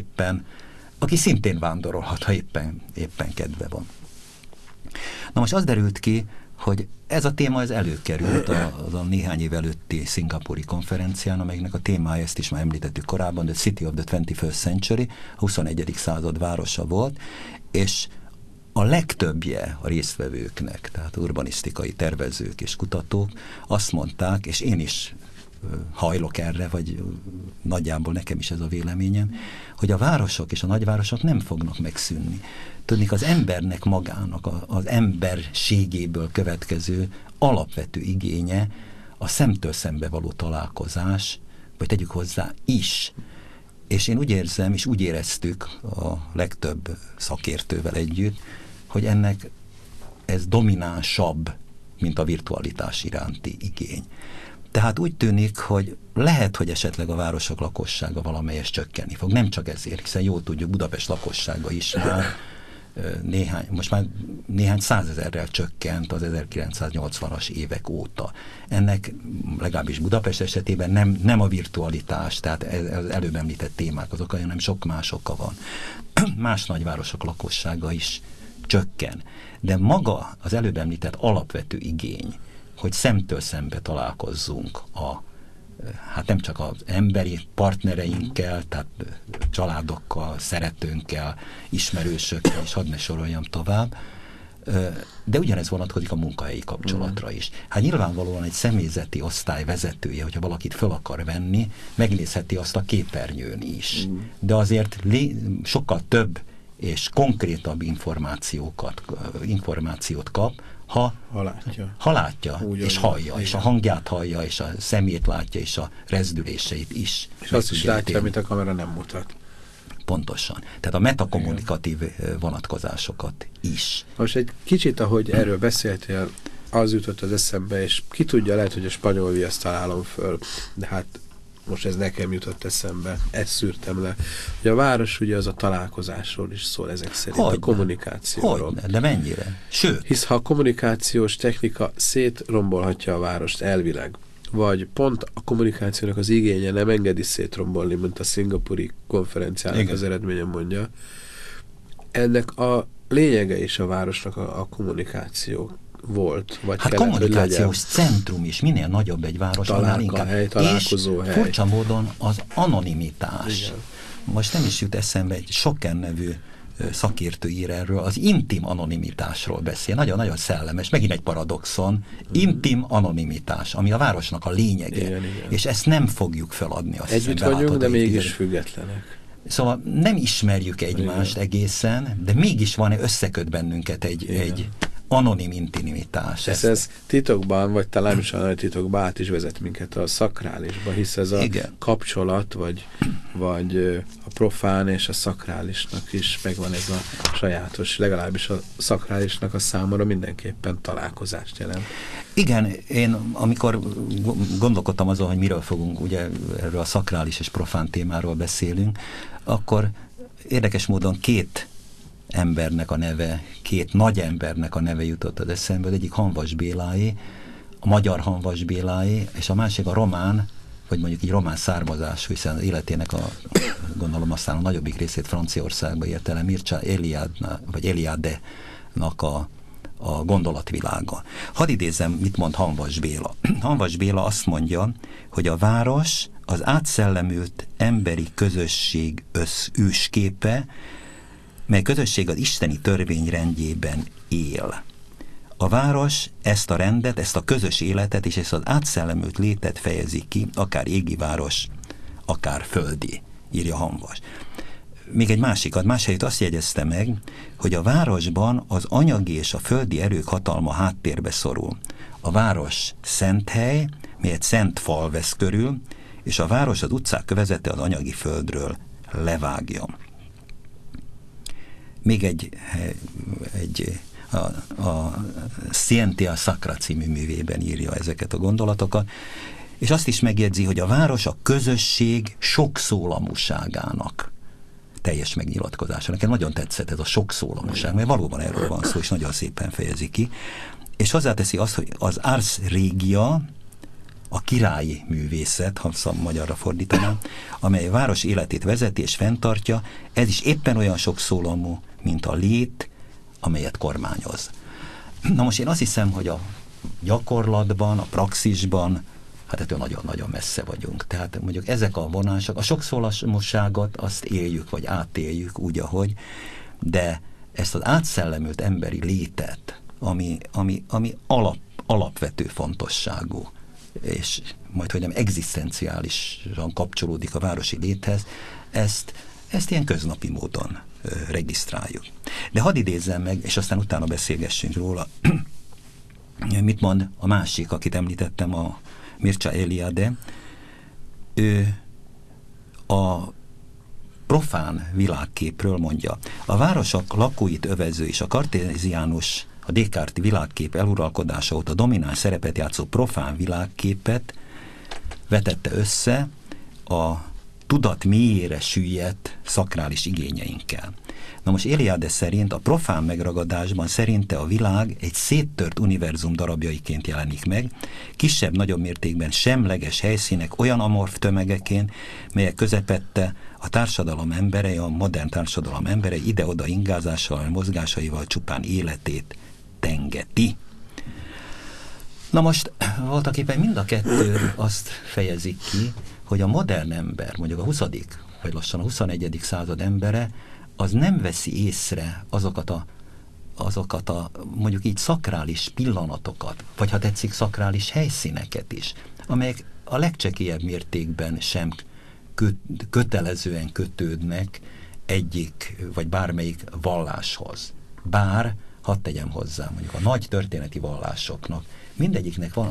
C: aki szintén vándorolhat, ha éppen kedve van. Na most az derült ki, hogy ez a téma előkerült az a néhány év előtti szingapúri konferencián, amelynek a témája, ezt is már említettük korábban, The City of the 21st Century, a 21. század városa volt, és a legtöbbje a résztvevőknek, tehát urbanisztikai tervezők és kutatók azt mondták, és én is hajlok erre, vagy nagyjából nekem is ez a véleményem, hogy a városok és a nagyvárosok nem fognak megszűnni. Tudnék, az embernek magának, az emberségéből következő alapvető igénye a szemtől szembe való találkozás, vagy tegyük hozzá is. És én úgy érzem, és úgy éreztük a legtöbb szakértővel együtt, hogy ennek ez dominánsabb, mint a virtualitás iránti igény. Tehát úgy tűnik, hogy lehet, hogy esetleg a városok lakossága valamelyest csökkenni fog. Nem csak ezért, hiszen jól tudjuk, Budapest lakossága is már most már néhány százezerrel csökkent az 1980-as évek óta. Ennek legalábbis Budapest esetében nem a virtualitás, tehát az előbb említett témák azok, hanem sok más oka van. Más nagyvárosok lakossága is csökken. De maga az előbb említett alapvető igény, hogy szemtől szembe találkozzunk hát nem csak az emberi partnereinkkel, tehát családokkal, szeretőnkkel, ismerősökkel, és hadd ne soroljam tovább, de ugyanez vonatkozik a munkahelyi kapcsolatra is. Hát nyilvánvalóan egy személyzeti osztály vezetője, hogyha valakit föl akar venni, megnézheti azt a képernyőn is. De azért sokkal több és konkrétabb információt kap, ha látja és hallja, igen. És a hangját hallja, és a szemét látja, és a rezdüléseit is.
B: És azt is látja, amit a kamera nem mutat.
C: Pontosan. Tehát a metakommunikatív vonatkozásokat is.
B: Most egy kicsit, ahogy erről beszéltél, az jutott az eszembe, és ki tudja, lehet, hogy a spanyol viaszt találom föl, de hát most ez nekem jutott eszembe, ezt szűrtem le, hogy a város ugye az a találkozásról is szól ezek szerint, a kommunikációról.
C: Hogyne, de mennyire? Sőt.
B: Hisz ha a kommunikációs technika szétrombolhatja a várost elvileg, vagy pont a kommunikációnak az igénye nem engedi szétrombolni, mint a szingapúri konferenciának az eredménye mondja, ennek a lényege is a városnak a kommunikáció volt, vagy
C: hát
B: kellett,
C: kommunikációs centrum is, minél nagyobb egy város, annál inkább.
B: Hely, találkozó
C: és
B: hely.
C: Furcsa módon az anonimitás.
B: Igen.
C: Most nem is jut eszembe, egy Sokken nevű szakértő ír erről, az intim anonimitásról beszél. Nagyon-nagyon szellemes, megint egy paradoxon. Intim anonimitás, ami a városnak a lényege.
B: Igen.
C: És ezt nem fogjuk feladni.
B: Együtt vagyunk, de mégis függetlenek.
C: Szóval nem ismerjük egymást egészen, de mégis van, összeköt bennünket egy anonim intimitás.
B: Ez titokban, vagy talán is a nagy titokban át is vezet minket a szakrálisba, hisz ez a kapcsolat, vagy a profán és a szakrálisnak is megvan ez a sajátos, legalábbis a szakrálisnak a számára mindenképpen találkozást jelent.
C: Igen, én amikor gondolkodtam azon, hogy miről fogunk, ugye erről a szakrális és profán témáról beszélünk, akkor érdekes módon két embernek a neve, két nagy embernek a neve jutott az eszembe, az egyik Hanvas Béláé, a magyar Hanvas Béláé, és a másik a román, vagy mondjuk így román származású, hiszen az életének gondolom aztán a nagyobbik részét Franciaországba érte el, Mircea Eliade-nak a gondolatvilága. Hadd idézzem, mit mond Hanvas Béla. Hanvas Béla azt mondja, hogy a város az átszellemült emberi közösség ősképe, mely közösség az isteni törvény rendjében él. A város ezt a rendet, ezt a közös életet és ezt az átszellemült létet fejezi ki, akár égi város, akár földi, írja Hanvas. Még egy más helyet azt jegyezte meg, hogy a városban az anyagi és a földi erők hatalma háttérbe szorul. A város szent hely, melyet szent fal vesz körül, és a város az utcák kövezete az anyagi földről levágja. Még a Scientia Sacra című művében írja ezeket a gondolatokat, és azt is megjegyzi, hogy a város a közösség sokszólamúságának teljes megnyilatkozása. Nekem nagyon tetszett ez a sokszólamúság, mert valóban erről van szó, és nagyon szépen fejezi ki. És hozzáteszi azt, hogy az ars regia, a királyi művészet, ha magyarra fordítanám, amely a város életét vezeti és fenntartja, ez is éppen olyan sokszólamú, mint a lét, amelyet kormányoz. Na most én azt hiszem, hogy a gyakorlatban, a praxisban, hát ettől nagyon-nagyon messze vagyunk. Tehát mondjuk ezek a vonások, a sokszólamúságot azt éljük, vagy átéljük úgy, ahogy, de ezt az átszellemült emberi létet, ami alapvető fontosságú, és majd, hogy nem egzisztenciálisan kapcsolódik a városi léthez, ezt ilyen köznapi módon regisztráljuk. De hadd idézzem meg, és aztán utána beszélgessünk róla, mit mond a másik, akit említettem, a Mircea Eliade. Ő a profán világképről mondja. A városok lakóit övező és a kartéziánus, a Descartes világkép eluralkodása óta domináns szerepet játszó profán világképet vetette össze a tudat mélyére süllyedt szakrális igényeinkkel. Na most Eliade szerint a profán megragadásban szerinte a világ egy széttört univerzum darabjaiként jelenik meg, kisebb-nagyobb mértékben semleges helyszínek olyan amorf tömegeként, melyek közepette a társadalom emberei, a modern társadalom emberei ide-oda ingázással, mozgásaival csupán életét tengeti. Na most voltaképpen mind a kettő azt fejezik ki, hogy a modern ember, mondjuk a 20. vagy lassan a 21. század embere, az nem veszi észre azokat a mondjuk így szakrális pillanatokat, vagy ha tetszik szakrális helyszíneket is, amelyek a legcsekélyebb mértékben sem kötelezően kötődnek egyik vagy bármelyik valláshoz. Bár, hadd tegyem hozzá, mondjuk a nagy történeti vallásoknak mindegyiknek van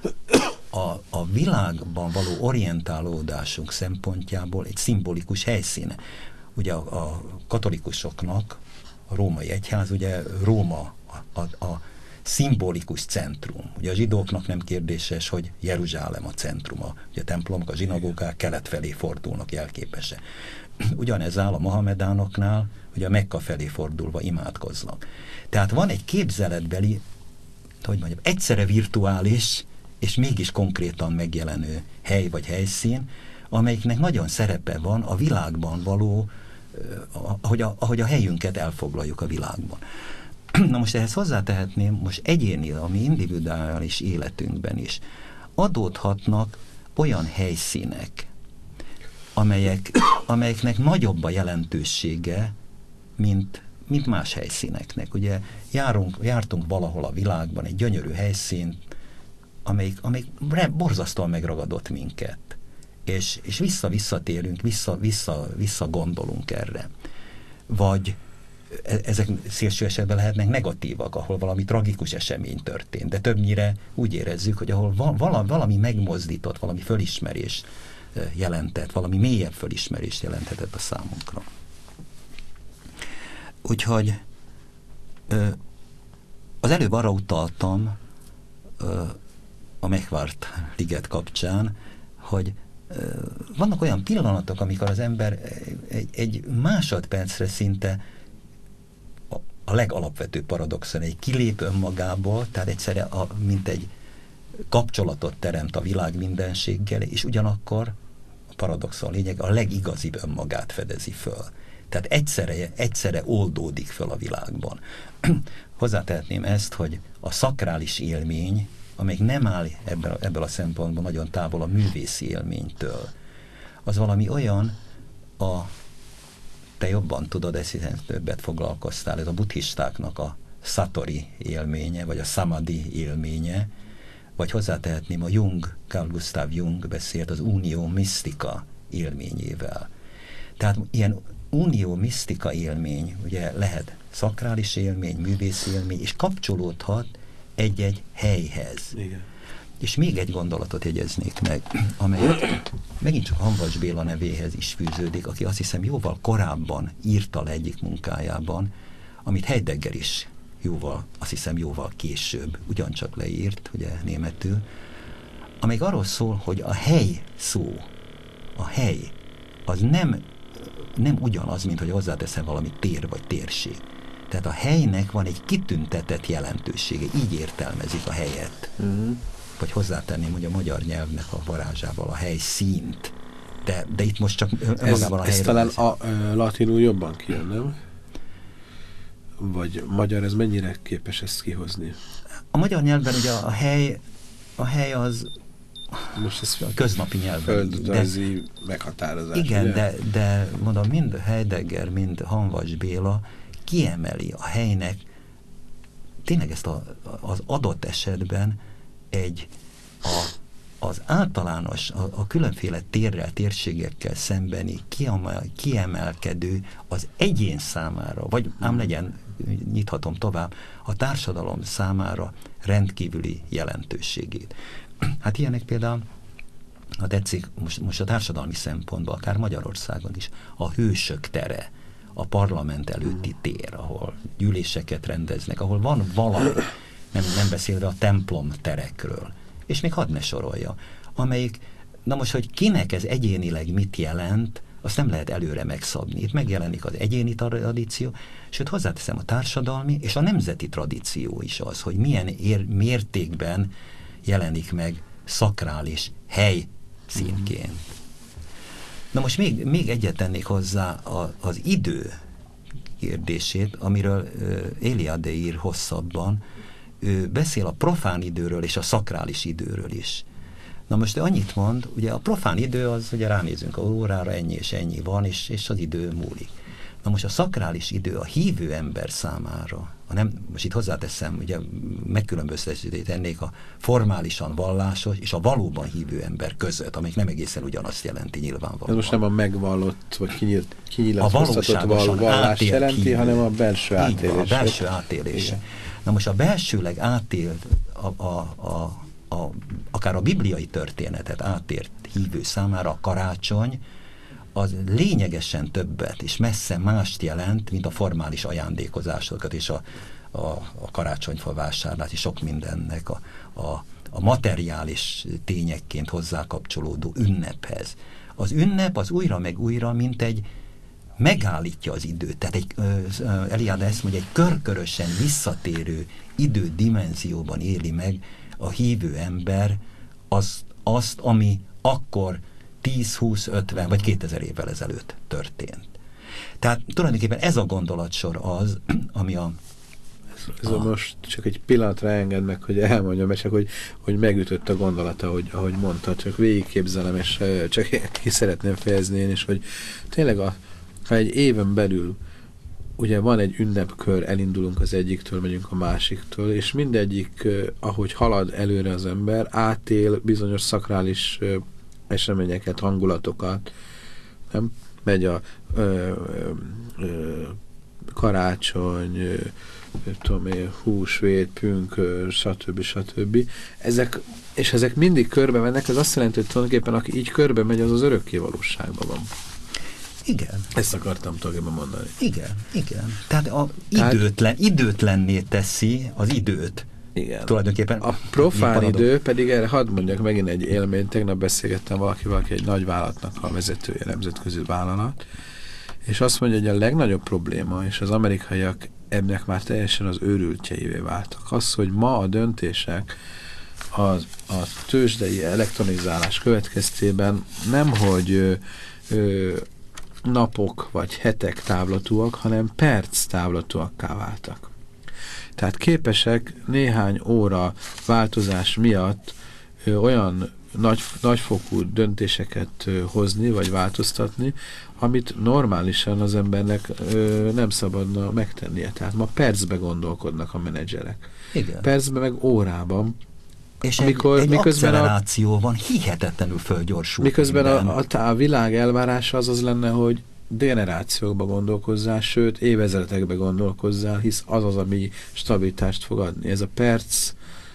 C: a világban való orientálódásunk szempontjából egy szimbolikus helyszíne. Ugye a katolikusoknak a római egyház, ugye Róma a szimbolikus centrum. Ugye a zsidóknak nem kérdéses, hogy Jeruzsálem a centruma. Ugye a templomok, a zsinagógák kelet felé fordulnak jelképesen. Ugyanez áll a mohamedánoknál, hogy a Mekka felé fordulva imádkoznak. Tehát van egy képzeletbeli, hogy mondjam, egyszerre virtuális és mégis konkrétan megjelenő hely vagy helyszín, amelyiknek nagyon szerepe van a világban való, ahogy a helyünket elfoglaljuk a világban. Na most ehhez hozzátehetném, most egyéni, ami individuális életünkben is adódhatnak olyan helyszínek, amelyeknek nagyobb a jelentősége, mint más helyszíneknek. Ugye jártunk valahol a világban egy gyönyörű helyszín, amelyik borzasztóan megragadott minket. És visszatérünk, visszagondolunk erre. Vagy ezek szélső esetben lehetnek negatívak, ahol valami tragikus esemény történt, de többnyire úgy érezzük, hogy ahol valami megmozdított, valami fölismerés jelentett, valami mélyebb fölismerést jelenthetett a számunkra. Úgyhogy az előbb arra utaltam a megvárt liget kapcsán, hogy vannak olyan pillanatok, amikor az ember egy másodpercre szinte a legalapvetőbb paradoxon, egy kilép önmagából, tehát egyszerre mint egy kapcsolatot teremt a világ mindenséggel, és ugyanakkor a paradoxon lényeg a legigazibb önmagát fedezi föl. Tehát egyszerre oldódik föl a világban. Hozzátehetném ezt, hogy a szakrális élmény, amelyik nem áll ebből a szempontból nagyon távol a művészi élménytől, az valami olyan, te jobban tudod, ezt többet foglalkoztál, ez a buddhistáknak a satori élménye, vagy a samadhi élménye, vagy hozzátehetném a Carl Gustav Jung beszélt az unió misztika élményével. Tehát ilyen unió misztika élmény, ugye lehet szakrális élmény, művészi élmény, és kapcsolódhat egy-egy helyhez.
B: Igen.
C: És még egy gondolatot jegyeznék meg, amely megint csak Hamvas Béla nevéhez is fűződik, aki azt hiszem jóval korábban írta le egyik munkájában, amit Heidegger is jóval később ugyancsak leírt, ugye németül, amelyik arról szól, hogy a hely szó, a hely, az nem ugyanaz, mint hogy hozzáteszem valami tér vagy térség. Tehát a helynek van egy kitüntetett jelentősége, így értelmezik a helyet. Vagy hozzátenném, hogy a magyar nyelvnek a varázsával a helyszínt. De itt most csak önmagában a helyről.
B: Ez talán a latinul jobban kijön, nem? Vagy magyar, ez mennyire képes ezt kihozni?
C: A magyar nyelvben ugye a hely az
B: most ez
C: a köznapi nyelven.
B: Földrajzi meghatározás.
C: Igen, de mondom, mind Heidegger, mind Hamvas Béla kiemeli a helynek tényleg ezt az adott esetben az általános, a különféle térrel, térségekkel szembeni kiemelkedő az egyén számára, vagy ám legyen, nyithatom tovább, a társadalom számára rendkívüli jelentőségét. Hát ilyenek például, ha tetszik, most a társadalmi szempontból, akár Magyarországon is, a hősök tere, a parlament előtti tér, ahol gyűléseket rendeznek, ahol van valami, nem beszélve a templom terekről, és még hadd ne sorolja, amelyik, na most, hogy kinek ez egyénileg mit jelent, azt nem lehet előre megszabni. Itt megjelenik az egyéni tradíció, sőt hozzáteszem a társadalmi és a nemzeti tradíció is az, hogy milyen mértékben jelenik meg szakrális hely színként. Na most még egyet tennék hozzá az idő kérdését, amiről Eliade ír hosszabban. Ő beszél a profán időről és a szakrális időről is. Na most ő annyit mond, ugye a profán idő az, ugye ránézünk a órára, ennyi és ennyi van, és az idő múlik. Na most a szakrális idő a hívő ember számára, most itt hozzáteszem, ugye megkülönböztetést tennék a formálisan vallásos és a valóban hívő ember között, amelyik nem egészen ugyanazt jelenti nyilvánvalóan.
B: Ez most nem a megvallott, vagy kinyilatkoztatott vallás jelenti, hívő, hanem a belső átélés.
C: A belső átélés. Igen. Na most a belsőleg átélt, akár a bibliai történetet átért hívő számára a karácsony, az lényegesen többet és messze mást jelent, mint a formális ajándékozásokat és a karácsonyfa vásárlás és sok mindennek a materiális tényekként hozzákapcsolódó ünnephez. Az ünnep az újra meg újra, mint egy megállítja az időt. Tehát Eliade ezt mondja, egy körkörösen visszatérő idődimenzióban éli meg a hívő ember azt, ami akkor 10, 20, 50 vagy 2000 évvel ezelőtt történt. Tehát tulajdonképpen ez a gondolatsor az, ami
B: Ez most csak egy pillanatra enged meg, hogy elmondjam, csak hogy megütött a gondolata, ahogy mondta, csak végigképzelem, és csak ki szeretném fejezni én is, hogy tényleg ha egy éven belül ugye van egy ünnepkör, elindulunk az egyiktől, megyünk a másiktől, és mindegyik, ahogy halad előre az ember, átél bizonyos szakrális eseményeket, hangulatokat, nem? Megy a karácsony, húsvét, pünkösd, stb. Ezek mindig körbe mennek, ez azt jelenti, hogy tulajdonképpen aki így körbe megy, az örökké valóságban van.
C: Igen.
B: Ezt akartam tulajdonképpen mondani.
C: Igen. Tehát időtlenné teszi az időt.
B: Igen.
C: Tulajdonképpen
B: a profán idő pedig erre hadd mondjak megint egy élményt. Tegnap beszélgettem valakivel, aki egy nagy vállalatnak a vezetője, nemzetközi vállalat, és azt mondja, hogy a legnagyobb probléma, és az amerikaiak ennek már teljesen az őrültjeivé váltak. Az, hogy ma a döntések a tőzsdei elektronizálás következtében nemhogy napok vagy hetek távlatúak, hanem perc távlatúakká váltak. Tehát képesek néhány óra változás miatt olyan nagyfokú döntéseket hozni, vagy változtatni, amit normálisan az embernek nem szabadna megtennie. Tehát ma percbe gondolkodnak a menedzserek.
C: Igen.
B: Percbe meg órában.
C: És egy acceleráció van, hihetetlenül fölgyorsul.
B: Miközben a világ elvárása az lenne, hogy generációkba gondolkozzál, sőt, évezredekbe gondolkozzál, hisz az, ami stabilitást fog adni. Ez a perc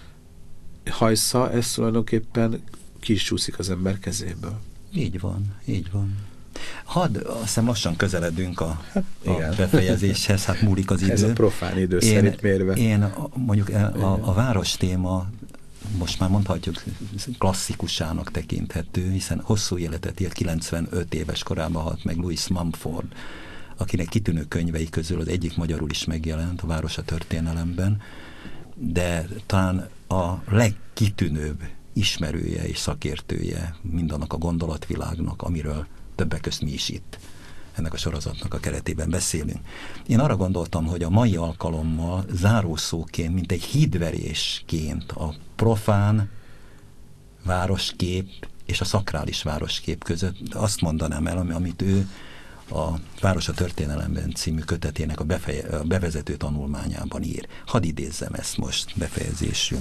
B: hajsza, ez tulajdonképpen kiscsúszik az ember kezéből.
C: Így van. Azt hiszem lassan közeledünk a befejezéshez, hát múlik az idő.
B: Ez a profán idő szerint mérve.
C: Én mondjuk a város téma most már mondhatjuk klasszikusának tekinthető, hiszen hosszú életet élt, 95 éves korában halt meg Louis Mumford, akinek kitűnő könyvei közül az egyik magyarul is megjelent, a Város a történelemben, de talán a legkitűnőbb ismerője és szakértője mindannak a gondolatvilágnak, amiről többek közt mi is itt ennek a sorozatnak a keretében beszélünk. Én arra gondoltam, hogy a mai alkalommal zárószóként, mint egy hídverésként a profán városkép és a szakrális városkép között azt mondanám el, amit ő a Város a történelemben című kötetének a bevezető tanulmányában ír. Hadd idézzem ezt most befejezésül.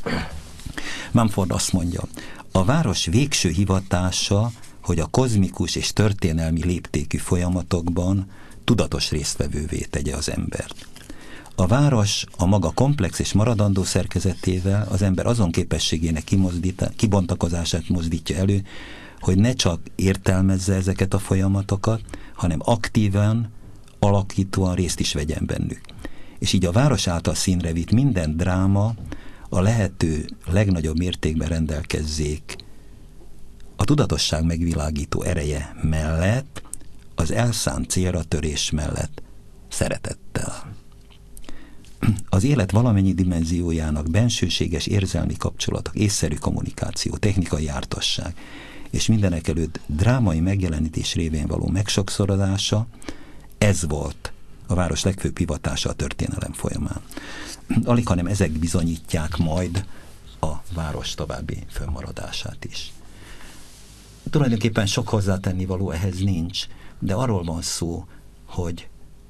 C: Mumford azt mondja, a város végső hivatása, hogy a kozmikus és történelmi léptékű folyamatokban tudatos résztvevővé tegye az embert. A város a maga komplex és maradandó szerkezetével az ember azon képességének kibontakozását mozdítja elő, hogy ne csak értelmezze ezeket a folyamatokat, hanem aktívan, alakítóan részt is vegyen bennük. És így a város által színre vitt minden dráma a lehető legnagyobb mértékben rendelkezzék a tudatosság megvilágító ereje mellett, az elszánt célra törés mellett szeretettel. Az élet valamennyi dimenziójának bensőséges érzelmi kapcsolatok, észszerű kommunikáció, technikai jártasság és mindenekelőtt drámai megjelenítés révén való megsokszorozása, ez volt a város legfőbb hivatása a történelem folyamán. Alig, hanem ezek bizonyítják majd a város további fönnmaradását is. Tulajdonképpen sok hozzátennivaló ehhez nincs, de arról van szó, hogy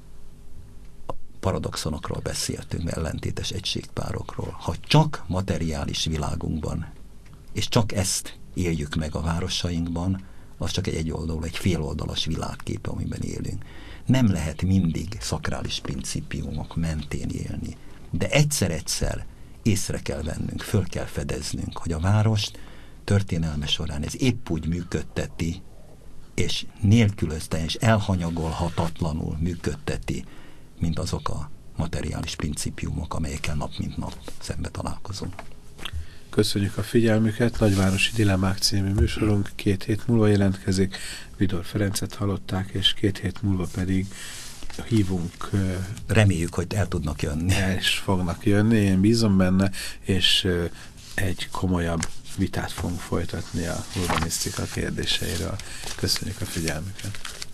C: paradoxonokról beszéltünk, ellentétes egységpárokról. Ha csak materiális világunkban, és csak ezt éljük meg a városainkban, az csak egy egyoldalú, egy féloldalas világkép, amiben élünk. Nem lehet mindig szakrális principiumok mentén élni, de egyszer-egyszer észre kell vennünk, föl kell fedeznünk, hogy a várost történelme során ez épp úgy működteti, és nélkülözte és elhanyagolhatatlanul működteti, mint azok a materiális principiumok, amelyekkel nap mint nap szembe találkozunk.
B: Köszönjük a figyelmüket, Nagyvárosi Dilemmák című műsorunk 2 hét múlva jelentkezik, Vidor Ferencet hallották, és 2 hét múlva pedig hívunk.
C: Reméljük, hogy el tudnak jönni.
B: És fognak jönni, én bízom benne, és egy komolyabb vitát fogunk folytatni a urbanisztika kérdéseiről. Köszönjük a figyelmüket!